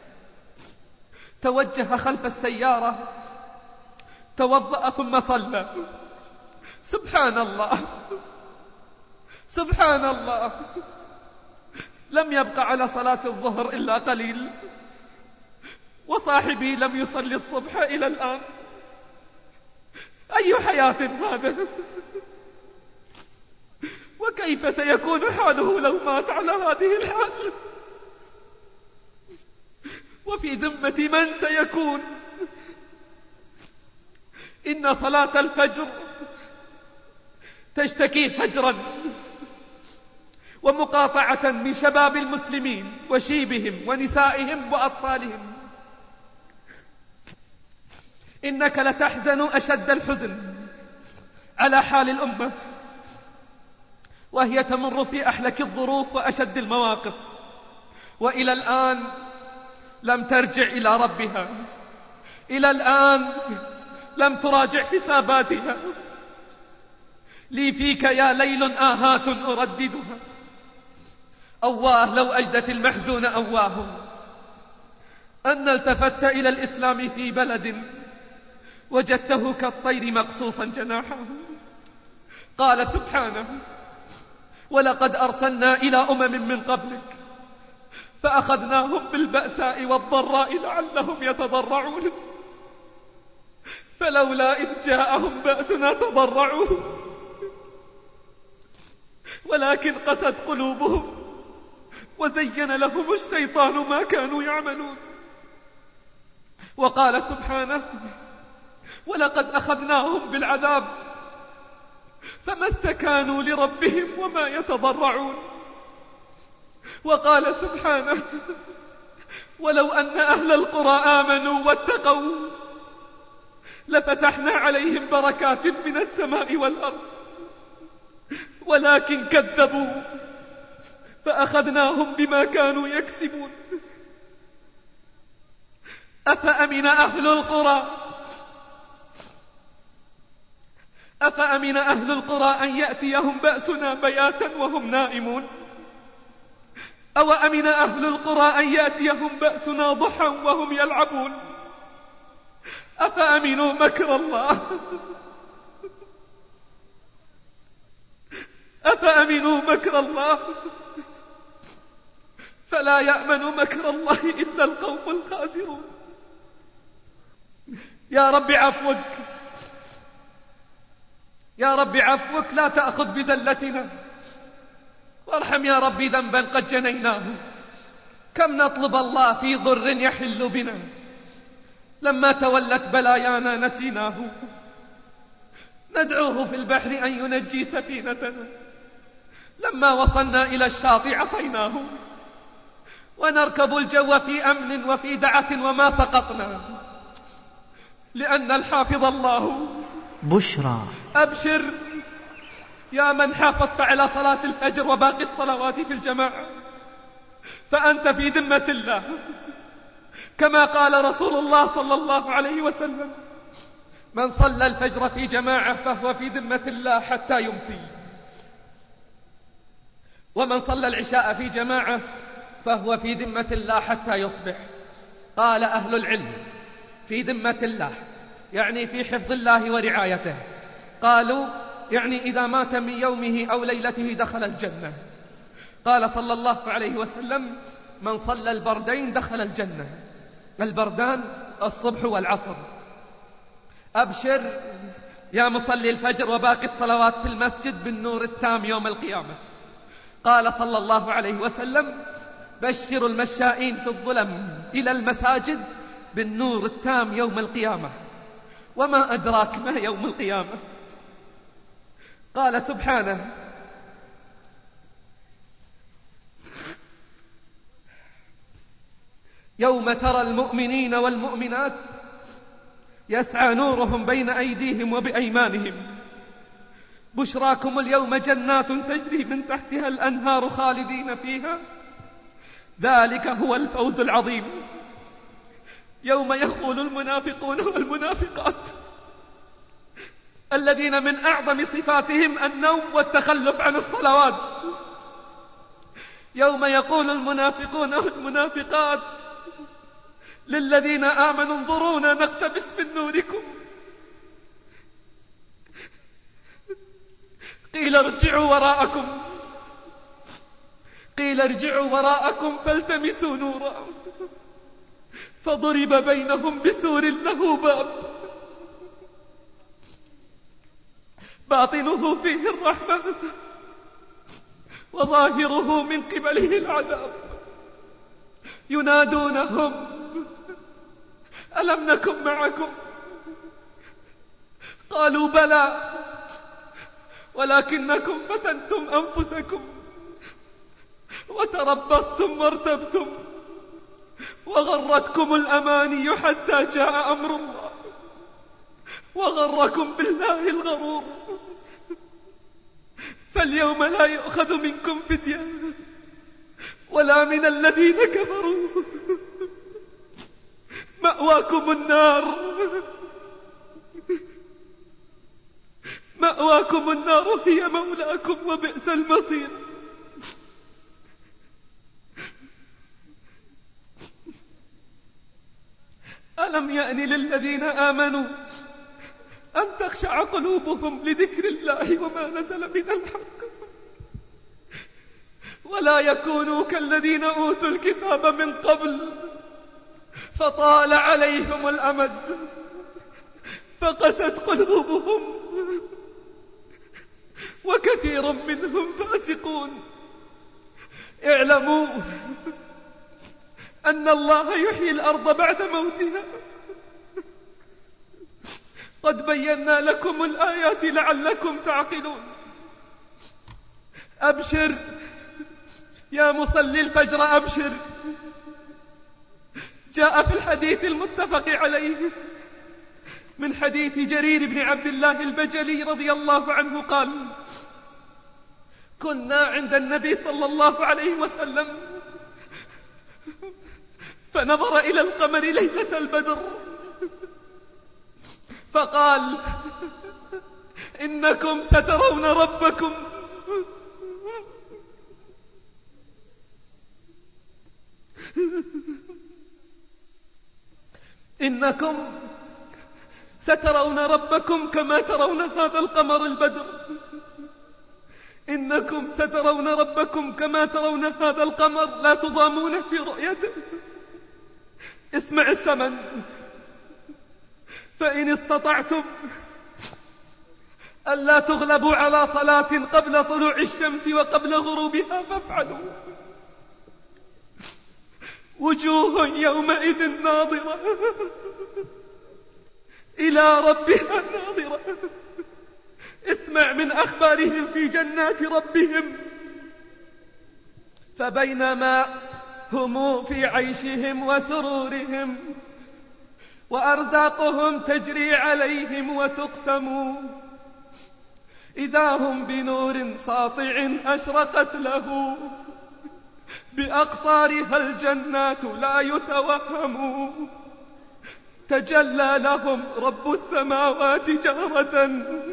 C: توجه خلف السيارة، توضأ ثم صلى. سبحان الله، سبحان الله، لم يبق على صلاة الظهر إلا قليل، وصاحبي لم يصلي الصبح إلى الآن. أي حياة هذا؟ وكيف سيكون حاله لو مات على هذه الحال؟ وفي ذمة من سيكون؟ إن صلاة الفجر تشتكي فجرا ومقاطعة من شباب المسلمين وشيبهم ونسائهم وأطفالهم. إنك لتحزن أشد الحزن على حال الأمة وهي تمر في أحلك الظروف وأشد المواقف، وإلى الآن لم ترجع إلى ربها، إلى الآن لم تراجع حساباتها. لي فيك يا ليل آهات أرددها، أواه لو أجدت المحزون أواه أن التفت إلى الإسلام في بلد وجدته كالطير مقصوصا جناحه. قال سبحانه: ولقد أرسلنا إلى أمم من قبلك فأخذناهم بالبأساء والضراء لعلهم يتضرعون فلولا إذ جاءهم بأسنا تضرعوا ولكن قست قلوبهم وزين لهم الشيطان ما كانوا يعملون. وقال سبحانه: ولقد أخذناهم بالعذاب فما استكانوا لربهم وما يتضرعون. وقال سبحانه: ولو أن أهل القرى آمنوا واتقوا لفتحنا عليهم بركات من السماء والأرض ولكن كذبوا فأخذناهم بما كانوا يكسبون. أفأمن أهل القرى أن يأتيهم بأسنا بياتا وهم نائمون، أو أمن أهل القرى أن يأتيهم بأسنا ضحى وهم يلعبون. أفأمنوا مكر الله أفأمنوا مكر الله فلا يأمن مكر الله إلا القوم الخاسرون. يا رب عفوك، يا رب عفوك لا تأخذ بذلتنا، وارحم يا رب ذنبا قد جنيناه. كم نطلب الله في ضر يحل بنا، لما تولت بلايانا نسيناه. ندعوه في البحر أن ينجي سفينتنا، لما وصلنا إلى الشاطئ عصيناه. ونركب الجو في أمن وفي دعة وما سقطنا، لأن الحافظ الله.
B: بشرى.
C: أبشر يا من حافظت على صلاة الفجر وباقي الصلوات في الجماعة، فأنت في ذمة الله، كما قال رسول الله صلى الله عليه وسلم: من صلى الفجر في جماعة فهو في ذمة الله حتى يمسي، ومن صلى العشاء في جماعة فهو في ذمة الله حتى يصبح. قال أهل العلم: في ذمة الله يعني في حفظ الله ورعايته،
D: قالوا يعني إذا مات من يومه أو ليلته دخل الجنة. قال صلى الله عليه وسلم: من صلى البردين دخل الجنة. البردان الصبح والعصر. أبشر يا مصلي الفجر وباقي الصلوات في المسجد بالنور التام يوم القيامة. قال صلى الله عليه وسلم: بشروا المشائين في الظلم إلى المساجد بالنور التام يوم القيامة. وما أدراك ما يوم القيامة؟ قال سبحانه: يوم ترى المؤمنين والمؤمنات يسعى نورهم بين أيديهم وبأيمانهم بشراكم اليوم جنات تجري من تحتها الأنهار خالدين فيها ذلك هو الفوز العظيم. يوم يقول المنافقون والمنافقات الذين من أعظم صفاتهم النوم والتخلف عن الصلوات، يوم يقول المنافقون والمنافقات للذين آمنوا انظرونا نقتبس من نوركم قيل ارجعوا وراءكم فالتمسوا نورا فضرب بينهم بسور له باب باطنه فيه الرحمة وظاهره من قبله العذاب ينادونهم ألم نكن معكم؟ قالوا بلى ولكنكم فتنتم أنفسكم وتربصتم وارتبتم وغرتكم الأماني حتى جاء أمر الله وغركم بالله الغرور فاليوم لا يؤخذ منكم فدية ولا من الذين كفروا مأواكم النار هي مولاكم وبئس المصير. ألم يأن للذين آمنوا أن تخشع قلوبهم لذكر الله وما نزل من الحق ولا يكونوا كالذين أوتوا الكتاب من قبل فطال عليهم الأمد فقست قلوبهم وكثير منهم فاسقون. اعلموا أن الله يحيي الأرض بعد موتها قد بينا لكم الآيات لعلكم تعقلون. أبشر يا مصلي الفجر أبشر. جاء في الحديث المتفق عليه من حديث جرير بن عبد الله البجلي رضي الله عنه قال: كنا عند النبي صلى الله عليه وسلم فنظر إلى القمر ليلة البدر فقال: إنكم سترون ربكم كما ترون هذا القمر البدر. إنكم سترون ربكم كما ترون هذا القمر لا تضامون في رؤيته. اسمع الثمن: فإن استطعتم ألا تغلبوا على صلاة قبل طلوع الشمس وقبل غروبها فافعلوا. وجوه يومئذ ناظرة إلى ربها ناظرة. اسمع من أخبارهم في جنات ربهم: فبينما هم في عيشهم وسرورهم وأرزاقهم تجري عليهم وتقسم إذا هم بنور ساطع أشرقت له بأقطارها الجنات لا يتوهم. تجلى لهم رب السماوات جهرة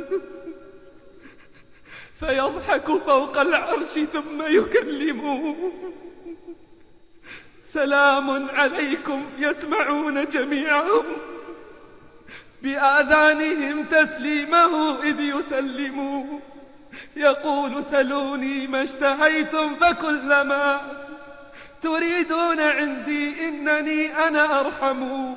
D: فيضحك فوق العرش ثم يكلمهم: سلام عليكم. يسمعون جميعهم بآذانهم تسليمه إذ يسلموا يقول سلوني ما اشتهيتم فكلما تريدون عندي إنني أنا أرحم.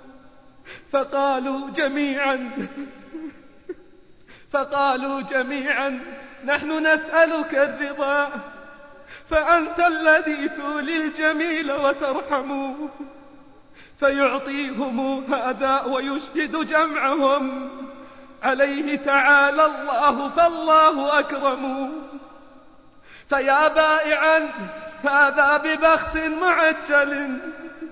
D: فقالوا جميعا نحن نسألك الرضا فأنت الذي تولي الجميل وترحم. فيعطيهم هذا ويشهد جمعهم عليه تعالى الله فالله أكرم. فيا بائعا هذا ببخس معجل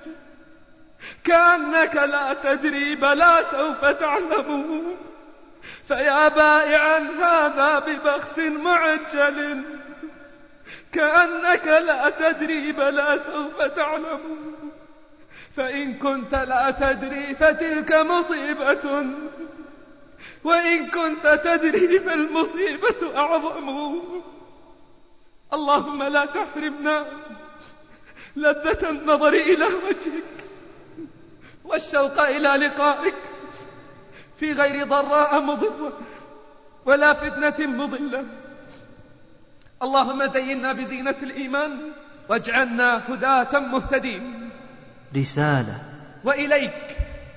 D: كأنك لا تدري بلا سوف تعلم. فيا بائعا هذا ببخس معجل كأنك لا تدري بلا سوف تعلم. فإن كنت لا تدري فتلك مصيبة وإن كنت تدري فالمصيبة أعظم. اللهم لا تحرمنا لذة النظر إلى وجهك والشوق إلى لقائك في غير ضراء مضرة ولا فتنة مضلة. اللهم زينا بزينة الإيمان واجعلنا هداة مهتدين.
B: رسالة.
D: وإليك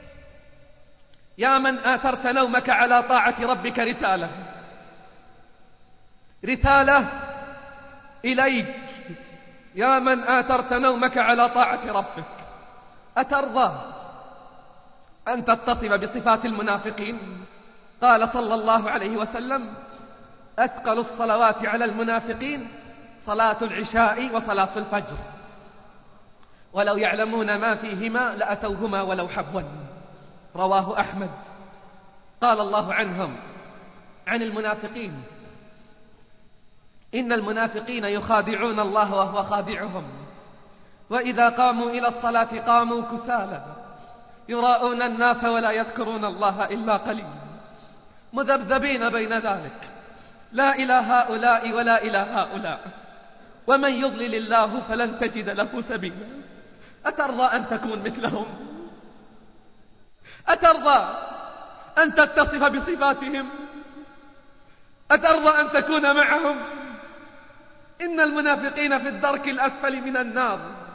D: يا من آثرت نومك على طاعة ربك رسالة إليك يا من آثرت نومك على طاعة ربك. أترضى أن تتصف بصفات المنافقين؟ قال صلى الله عليه وسلم أثقل الصلوات على المنافقين صلاة العشاء وصلاة الفجر ولو يعلمون ما فيهما لأتوهما ولو حبوا. رواه أحمد. قال الله عنهم عن المنافقين إن المنافقين يخادعون الله وهو خادعهم وإذا قاموا إلى الصلاة قاموا كسالى يراءون الناس ولا يذكرون الله إلا قليلا مذبذبين بين ذلك لا إلى هؤلاء ولا إلى هؤلاء ومن يضلل الله فلن تجد له سبيلا. أترضى أن تكون مثلهم؟ أترضى أن تتصف بصفاتهم؟ أترضى أن تكون معهم؟ إن المنافقين في الدرك الأسفل من النار.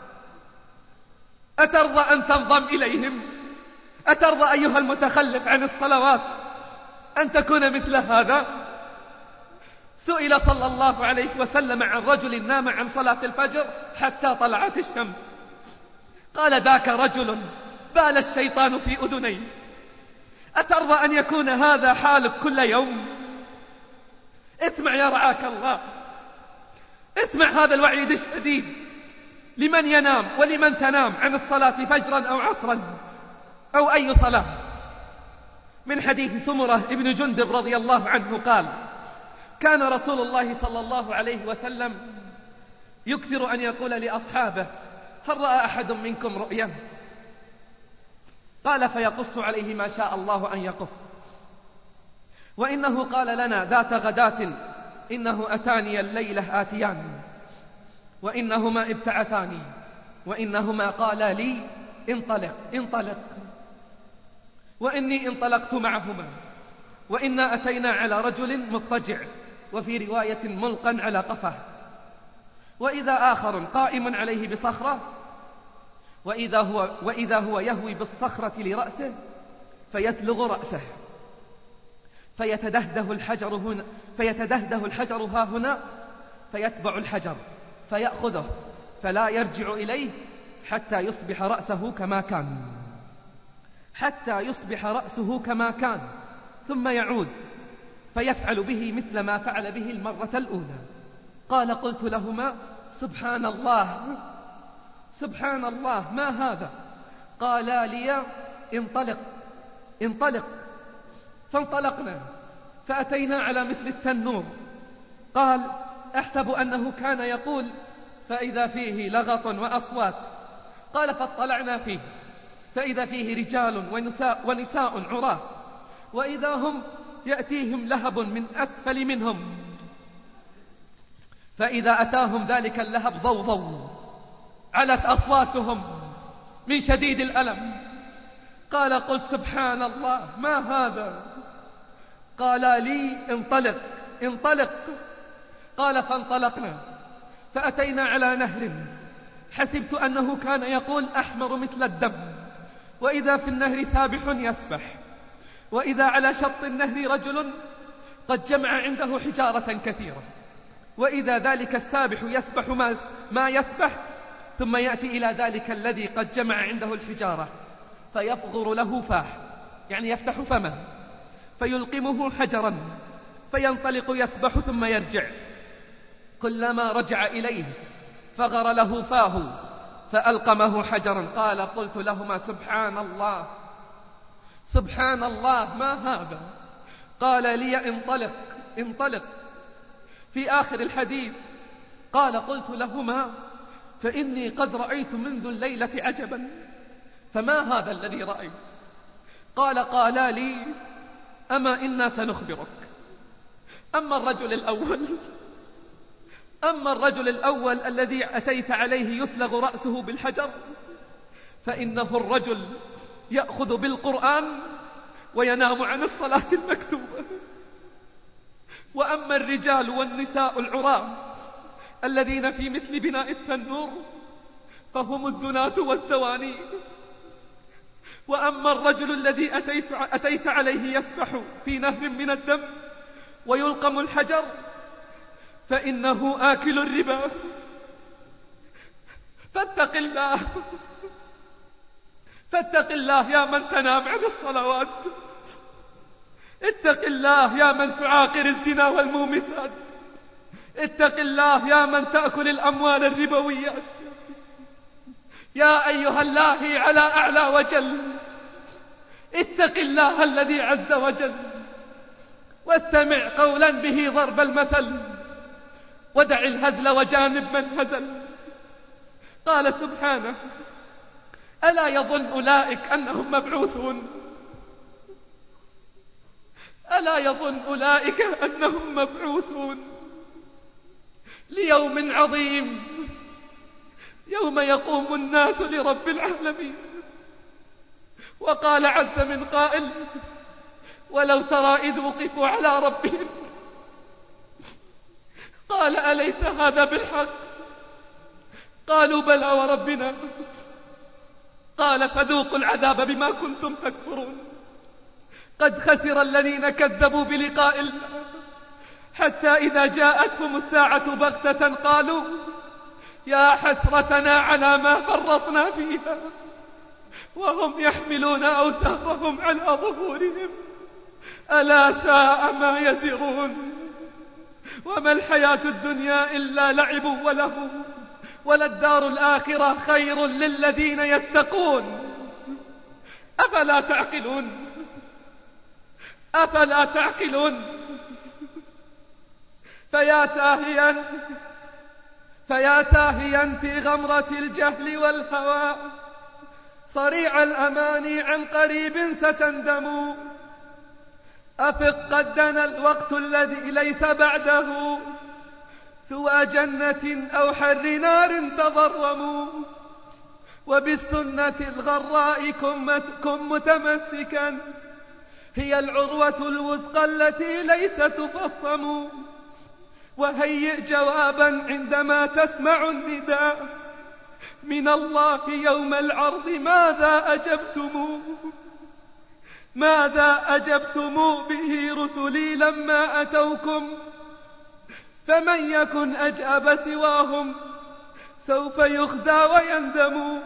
D: أترضى أن تنضم إليهم؟ أترضى أيها المتخلف عن الصلوات أن تكون مثل هذا؟ سئل صلى الله عليه وسلم عن رجل نام عن صلاة الفجر حتى طلعت الشمس قال ذاك رجل بال الشيطان في أذنيه. أترضى أن يكون هذا حالك كل يوم؟ اسمع يا رعاك الله، اسمع هذا الوعيد الشديد لمن ينام ولمن تنام عن الصلاة فجرا أو عصرا أو أي صلاة. من حديث سمرة ابن جندب رضي الله عنه قال كان رسول الله صلى الله عليه وسلم يكثر أن يقول لأصحابه هل رأى أحد منكم رؤيا؟ قال فيقص عليه ما شاء الله أن يقص. وإنه قال لنا ذات غداة إنه أتاني الليلة آتيان وإنهما ابتعثاني وإنهما قالا لي انطلق وإني انطلقت معهما وإنا أتينا على رجل مضطجع وفي رواية ملقا على قفاه وإذا آخر قائم عليه بصخرة وإذا هو يهوي بالصخرة لرأسه فيتلغ رأسه فيتدهده الحجر ها هنا فيتبع الحجر فيأخذه فلا يرجع إليه حتى يصبح رأسه كما كان ثم يعود فيفعل به مثل ما فعل به المرة الأولى. قال قلت لهما سبحان الله ما هذا؟ قالا لي انطلق فانطلقنا فأتينا على مثل التنور. قال أحسب أنه كان يقول فإذا فيه لغط وأصوات. قال فاطلعنا فيه فإذا فيه رجال ونساء عراة وإذا هم يأتيهم لهب من أسفل منهم فإذا أتاهم ذلك اللهب ضوضوا علت أصواتهم من شديد الألم قال قلت سبحان الله ما هذا؟ قال لي انطلق انطلق. قال فانطلقنا فأتينا على نهر حسبت أنه كان يقول أحمر مثل الدم، وإذا في النهر سابح يسبح، وإذا على شط النهر رجل قد جمع عنده حجارة كثيرة، وإذا ذلك السابح يسبح ما يسبح، ثم يأتي إلى ذلك الذي قد جمع عنده الحجارة فيفغر له فاه، يعني يفتح فمه فيلقمه حجرا فينطلق يسبح ثم يرجع، كلما رجع إليه فغر له فاه فألقمه حجرا. قال قلت لهما سبحان الله سبحان الله ما هذا؟ قال لي انطلق انطلق. في آخر الحديث قال قلت لهما فإني قد رأيت منذ الليلة عجبا، فما هذا الذي رأيت؟ قالا لي أما إنا سنخبرك. أما الرجل الأول الذي أتيت عليه يثلغ رأسه بالحجر فإنه الرجل يأخذ بالقرآن وينام عن الصلاة المكتوبة. وأما الرجال والنساء العراة الذين في مثل بناء التنور فهم الزناة والزواني. وأما الرجل الذي أتيت عليه يسبح في نهر من الدم ويلقم الحجر فإنه آكل الربا. فاتق الله يا من تنام عن الصلوات، اتق الله يا من تعاقر الزنا والمومسات، اتق الله يا من تأكل الأموال الربويات. يا أيها الله على أعلى وجل، اتق الله الذي عز وجل واستمع قولا به ضرب المثل ودع الهزل وجانب من هزل. قال سبحانه ألا يظن أولئك أنهم مبعوثون؟ ألا يظن أولئك أنهم مبعوثون ليوم عظيم يوم يقوم الناس لرب العالمين. وقال عز من قائل ولو ترى إذ وقفوا على ربهم قال أليس هذا بالحق؟ قالوا بلى وربنا. قال فذوقوا العذاب بما كنتم تكفرون. قد خسر الذين كذبوا بلقاء الله حتى إذا جاءتهم الساعة بغتة قالوا يا حسرتنا على ما فرطنا فيها وهم يحملون أوزارهم على ظهورهم ألا ساء ما يزرون. وما الحياة الدنيا إلا لعب وله وللدار الآخرة خير للذين يتقون أفلا تعقلون أفلا تعقلون. فيا ساهيا في غمرة الجهل والهوى صريع الأماني عن قريب ستندم. أفق قد دنا الوقت الذي ليس بعده سوى جنة أو حر نار تضرموا. وبالسنة الغراء كن متمسكا هي العروة الوثقى التي ليس تفصم. وهيئ جوابا عندما تسمع النداء من الله يوم العرض ماذا أجبتم به رسلي لما أتوكم. فمن يكن أجاب سواهم سوف يخزى ويندم.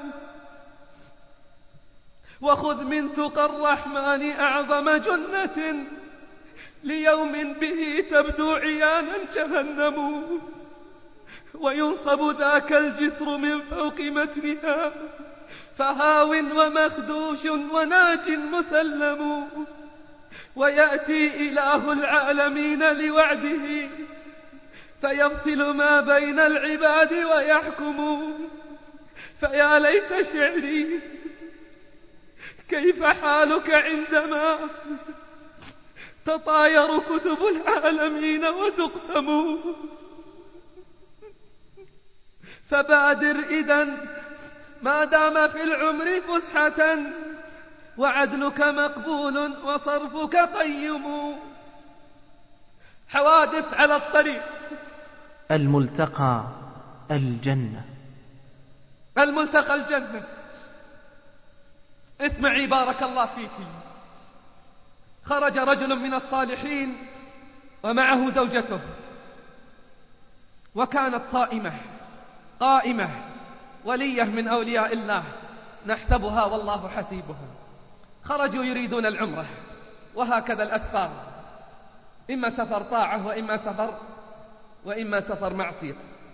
D: وخذ من تقى الرحمن أعظم جنة ليوم به تبدو عيانا جهنم. وينصب ذاك الجسر من فوق متنها فهاو ومخدوش وناج مسلم. ويأتي إله العالمين لوعده فيفصل ما بين العباد ويحكم. فيا ليت شعري كيف حالك عندما تطاير كتب العالمين وتقسم. فبادر إذن ما دام في العمر فسحة وعدلك مقبول وصرفك قيم. حوادث على الطريق.
B: الملتقى الجنة.
D: الملتقى الجنة. اسمعي بارك الله فيك. خرج رجل من الصالحين ومعه زوجته، وكانت صائمة قائمة ولية من أولياء الله نحسبها والله حسيبها. خرجوا يريدون العمرة، وهكذا الأسفار، إما سفر طاعة وإما سفر معصية.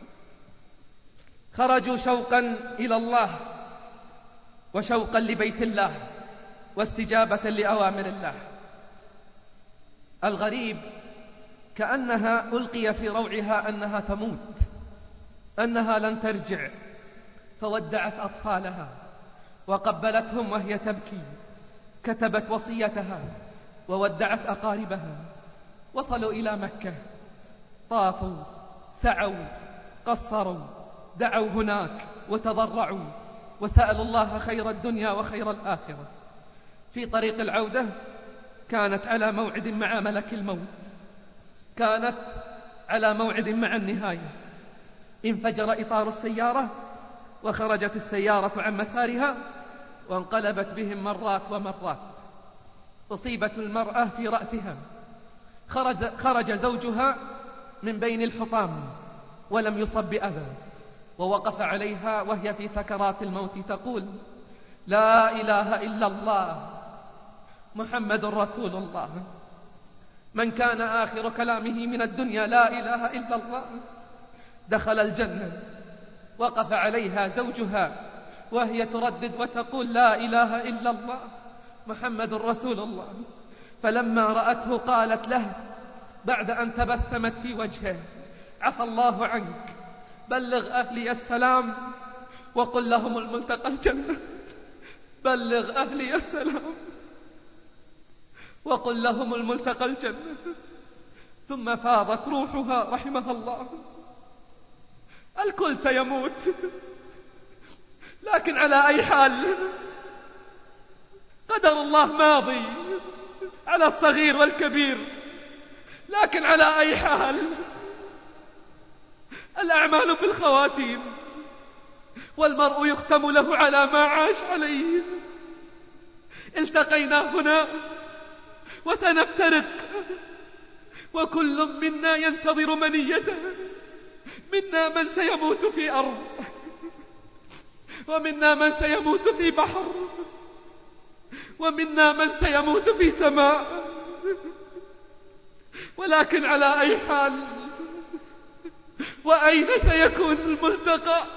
D: خرجوا شوقا إلى الله وشوقا لبيت الله واستجابة لأوامر الله. الغريب كأنها ألقي في روعها أنها تموت، أنها لن ترجع، فودعت أطفالها وقبلتهم وهي تبكي، كتبت وصيتها وودعت أقاربها. وصلوا إلى مكة، طافوا، سعوا، قصروا، دعوا هناك وتضرعوا وسألوا الله خير الدنيا وخير الآخرة. في طريق العودة كانت على موعد مع ملك الموت، كانت على موعد مع النهاية. انفجر إطار السيارة وخرجت السيارة عن مسارها وانقلبت بهم مرات ومرات. أصيبت المرأة في رأسها، خرج زوجها من بين الحطام ولم يصب بأذى، ووقف عليها وهي في سكرات الموت تقول: لا إله إلا الله محمد رسول الله. من كان آخر كلامه من الدنيا لا إله إلا الله دخل الجنة. وقف عليها زوجها وهي تردد وتقول: لا إله إلا الله محمد رسول الله. فلما رأته قالت له بعد أن تبسمت في وجهه: عفى الله عنك، بلغ أهلي السلام وقل لهم الملتقى الجنة. بلغ أهلي السلام وقل لهم الملتقى الجنة. ثم فاضت روحها رحمها الله. الكل سيموت، لكن على أي حال قدر الله ماضي على الصغير والكبير، لكن على أي حال الأعمال بالخواتيم، والمرء يختم له على ما عاش عليه. التقينا هنا وسنفترق، وكل منا ينتظر منيته. منا من سيموت في أرض، ومنا من سيموت في بحر، ومنا من سيموت في سماء. ولكن على أي حال، وأين سيكون الملتقى؟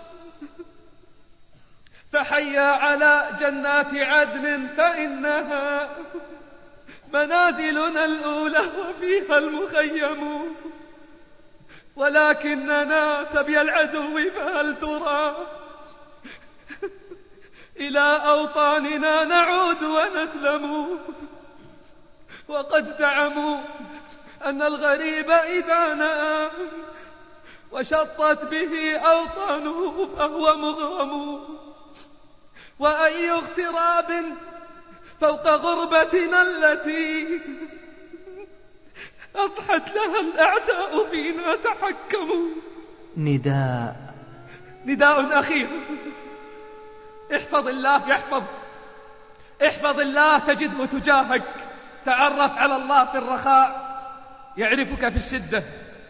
D: فحيا على جنات عدن فإنها منازلنا الأولى وفيها المخيم. ولكننا سبي العدو، فهل ترى إلى أوطاننا نعود ونسلم؟ وقد زعموا أن الغريب إذا نأى وشطت به أوطانه فهو مغرم. وأي اغتراب فوق غربتنا التي أضحت لها الأعداء فينا تحكموا. نداء أخير: احفظ الله يحفظ، احفظ الله تجده تجاهك. تعرف على الله في الرخاء يعرفك في الشدة.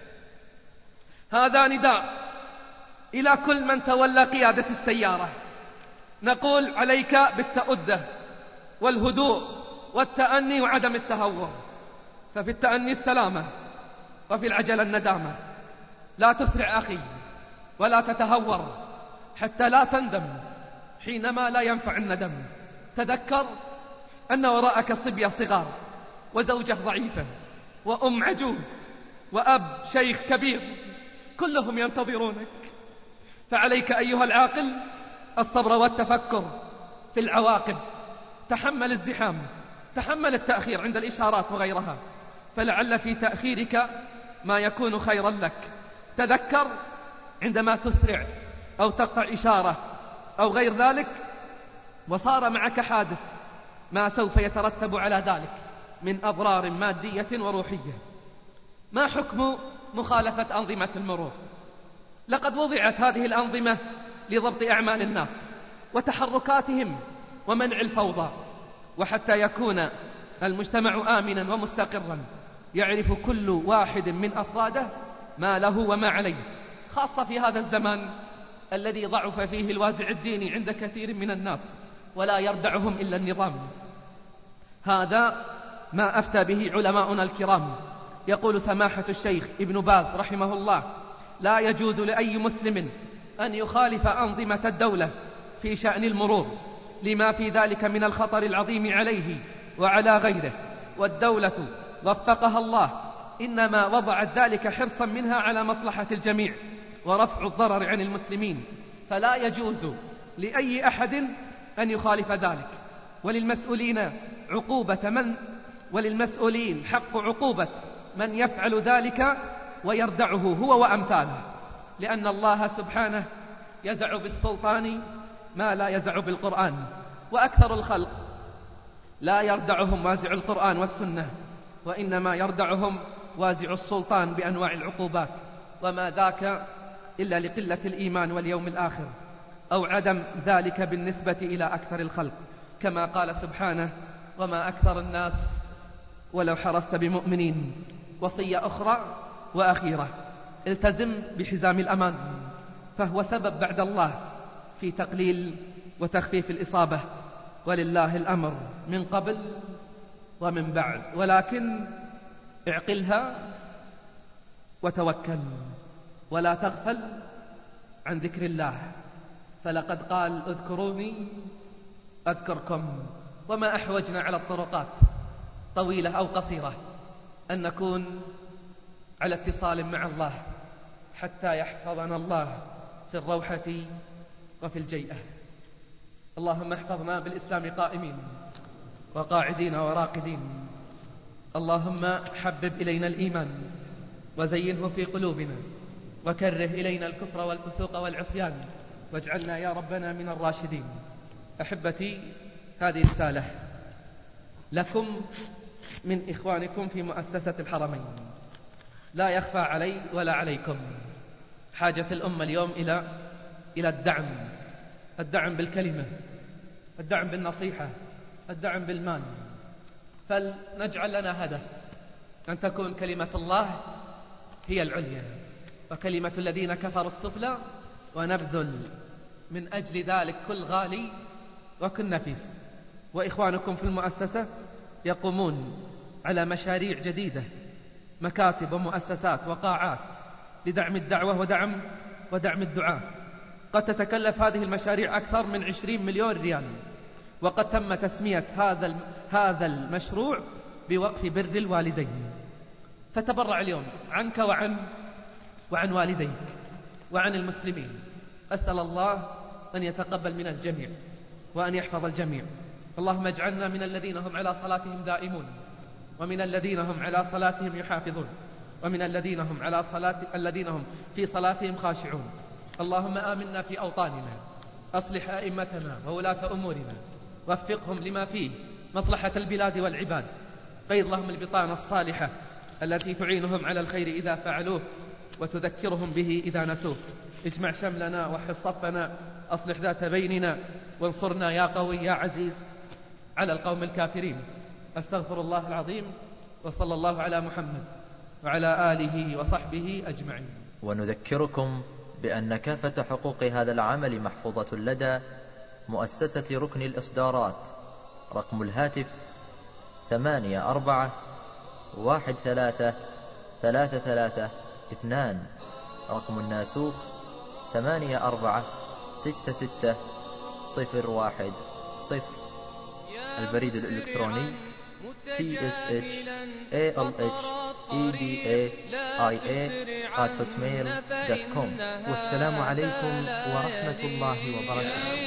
D: هذا نداء إلى كل من تولى قيادة السيارة. نقول: عليك بالتأدة والهدوء والتأني وعدم التهور. ففي التأني السلامة، وفي العجلة الندامة. لا تسرع أخي ولا تتهور حتى لا تندم حينما لا ينفع الندم. تذكر أن وراءك صبية صغار، وزوجة ضعيفة، وأم عجوز، وأب شيخ كبير، كلهم ينتظرونك. فعليك أيها العاقل الصبر والتفكر في العواقب. تحمل الزحام، تحمل التأخير عند الإشارات وغيرها، فلعل في تأخيرك ما يكون خيرا لك. تذكر عندما تسرع أو تقطع إشارة أو غير ذلك وصار معك حادث ما سوف يترتب على ذلك من أضرار مادية وروحية. ما حكم مخالفة أنظمة المرور؟ لقد وضعت هذه الأنظمة لضبط أعمال الناس وتحركاتهم ومنع الفوضى، وحتى يكون المجتمع آمنا ومستقرا يعرف كل واحد من أفراده ما له وما عليه، خاصة في هذا الزمان الذي ضعف فيه الوازع الديني عند كثير من الناس ولا يردعهم إلا النظام. هذا ما أفتى به علماؤنا الكرام. يقول سماحة الشيخ ابن باز رحمه الله: لا يجوز لأي مسلم أن يخالف أنظمة الدولة في شأن المرور لما في ذلك من الخطر العظيم عليه وعلى غيره، والدولة وفقها الله إنما وضعت ذلك حرصا منها على مصلحة الجميع ورفع الضرر عن المسلمين، فلا يجوز لأي أحد أن يخالف ذلك. وللمسؤولين حق عقوبة من يفعل ذلك ويردعه هو وأمثاله، لأن الله سبحانه يزع بالسلطان ما لا يزع بالقرآن، وأكثر الخلق لا يردعهم وازع القرآن والسنة، وإنما يردعهم وازع السلطان بأنواع العقوبات، وما ذاك إلا لقلة الإيمان واليوم الآخر أو عدم ذلك بالنسبة إلى أكثر الخلق، كما قال سبحانه: وما أكثر الناس ولو حرصت بمؤمنين. وصية أخرى وأخيرة: التزم بحزام الأمان، فهو سبب بعد الله في تقليل وتخفيف الإصابة، ولله الأمر من قبل ومن بعد، ولكن اعقلها وتوكل ولا تغفل عن ذكر الله، فلقد قال: اذكروني أذكركم. وما أحوجنا على الطرقات طويلة أو قصيرة أن نكون على اتصال مع الله حتى يحفظنا الله في الروحة وفي الجيئة. اللهم احفظنا بالإسلام قائمين وقاعدين وراقدين. اللهم حبب إلينا الإيمان وزينه في قلوبنا، وكره إلينا الكفر والفسوق والعصيان، واجعلنا يا ربنا من الراشدين. أحبتي، هذه رسالة لكم من إخوانكم في مؤسسة الحرمين. لا يخفى علي ولا عليكم حاجة الأمة اليوم إلى الدعم بالكلمة، الدعم بالنصيحة، الدعم بالمال. فلنجعل لنا هدف أن تكون كلمة الله هي العليا وكلمة الذين كفروا السفلى، ونبذل من أجل ذلك كل غالي وكل نفيس. وإخوانكم في المؤسسة يقومون على مشاريع جديدة، مكاتب ومؤسسات وقاعات لدعم الدعوة ودعم الدعاء. قد تتكلف هذه المشاريع أكثر من 20 مليون ريال، وقد تم تسمية هذا المشروع بوقف بر الوالدين. فتبرع اليوم عنك وعن والديك وعن المسلمين. أسأل الله أن يتقبل من الجميع وأن يحفظ الجميع. اللهم اجعلنا من الذين هم على صلاتهم دائمون، ومن الذين هم على صلاتهم يحافظون، ومن الذين هم في صلاتهم خاشعون. اللهم آمنا في أوطاننا، أصلح أئمتنا وولاة أمورنا، وفقهم لما فيه مصلحة البلاد والعباد. قيض لهم البطانة الصالحة التي تعينهم على الخير إذا فعلوه وتذكرهم به إذا نسوه. اجمع شملنا وحص صفنا، أصلح ذات بيننا، وانصرنا يا قوي يا عزيز على القوم الكافرين. أستغفر الله العظيم، وصلى الله على محمد وعلى آله وصحبه أجمعين.
A: ونذكركم بأن كافة حقوق هذا العمل محفوظة لدى مؤسسة ركن الإصدارات. رقم الهاتف 84133332. رقم الناسوخ 846601. البريد الإلكتروني tshaledia@hotmail.com.
B: والسلام عليكم ورحمة الله وبركاته.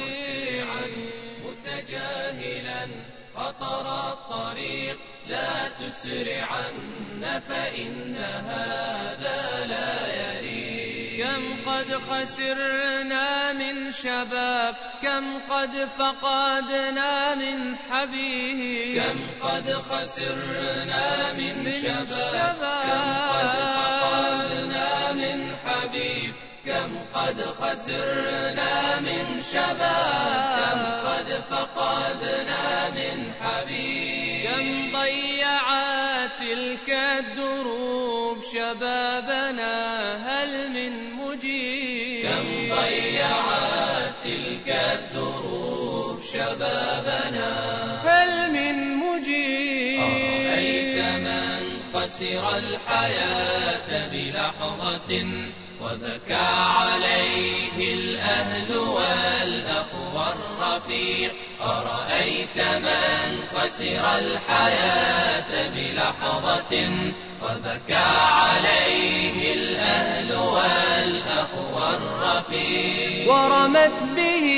E: متجاهلا خطر الطريق لا تسرعن فإن هذا لا يليق. كم قد خسرنا من من شباب كم قد فقدنا من حبيب كم قد خسرنا من شباب كم قد فقدنا من حبيب كم قد خسرنا من شباب كم قد فقدنا من حبيب كم ضيعت تلك الدروب شبابنا هل من مجيب كم ضيعت تلك الدروب شبابنا هل من مجيب أرأيت من خسر الحياة بلحظة وبكى عليه الأهل والأخ والرفيق أرأيت من خسر الحياة بلحظة وبكى عليه الأهل والأخ والرفيق ورمت به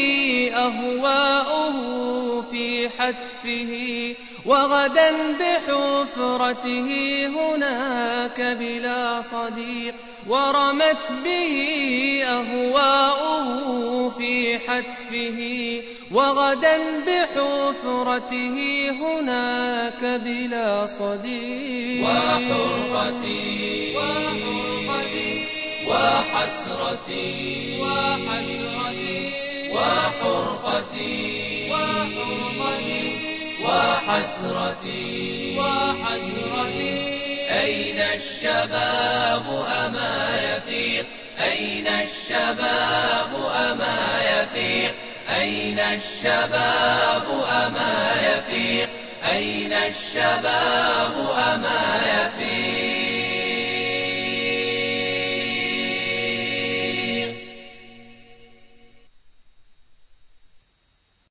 E: أهواؤه في حتفه وغدا بحفرته هناك بلا صديق ورمت به أهواؤه في حتفه وغدا بحفرته هناك بلا صديق وحرقتي وحسرتي وحرقتي وحسرتي أين الشباب أما يفيق أين الشباب أما يفيق أين الشباب أما يفيق أين الشباب أما يفيق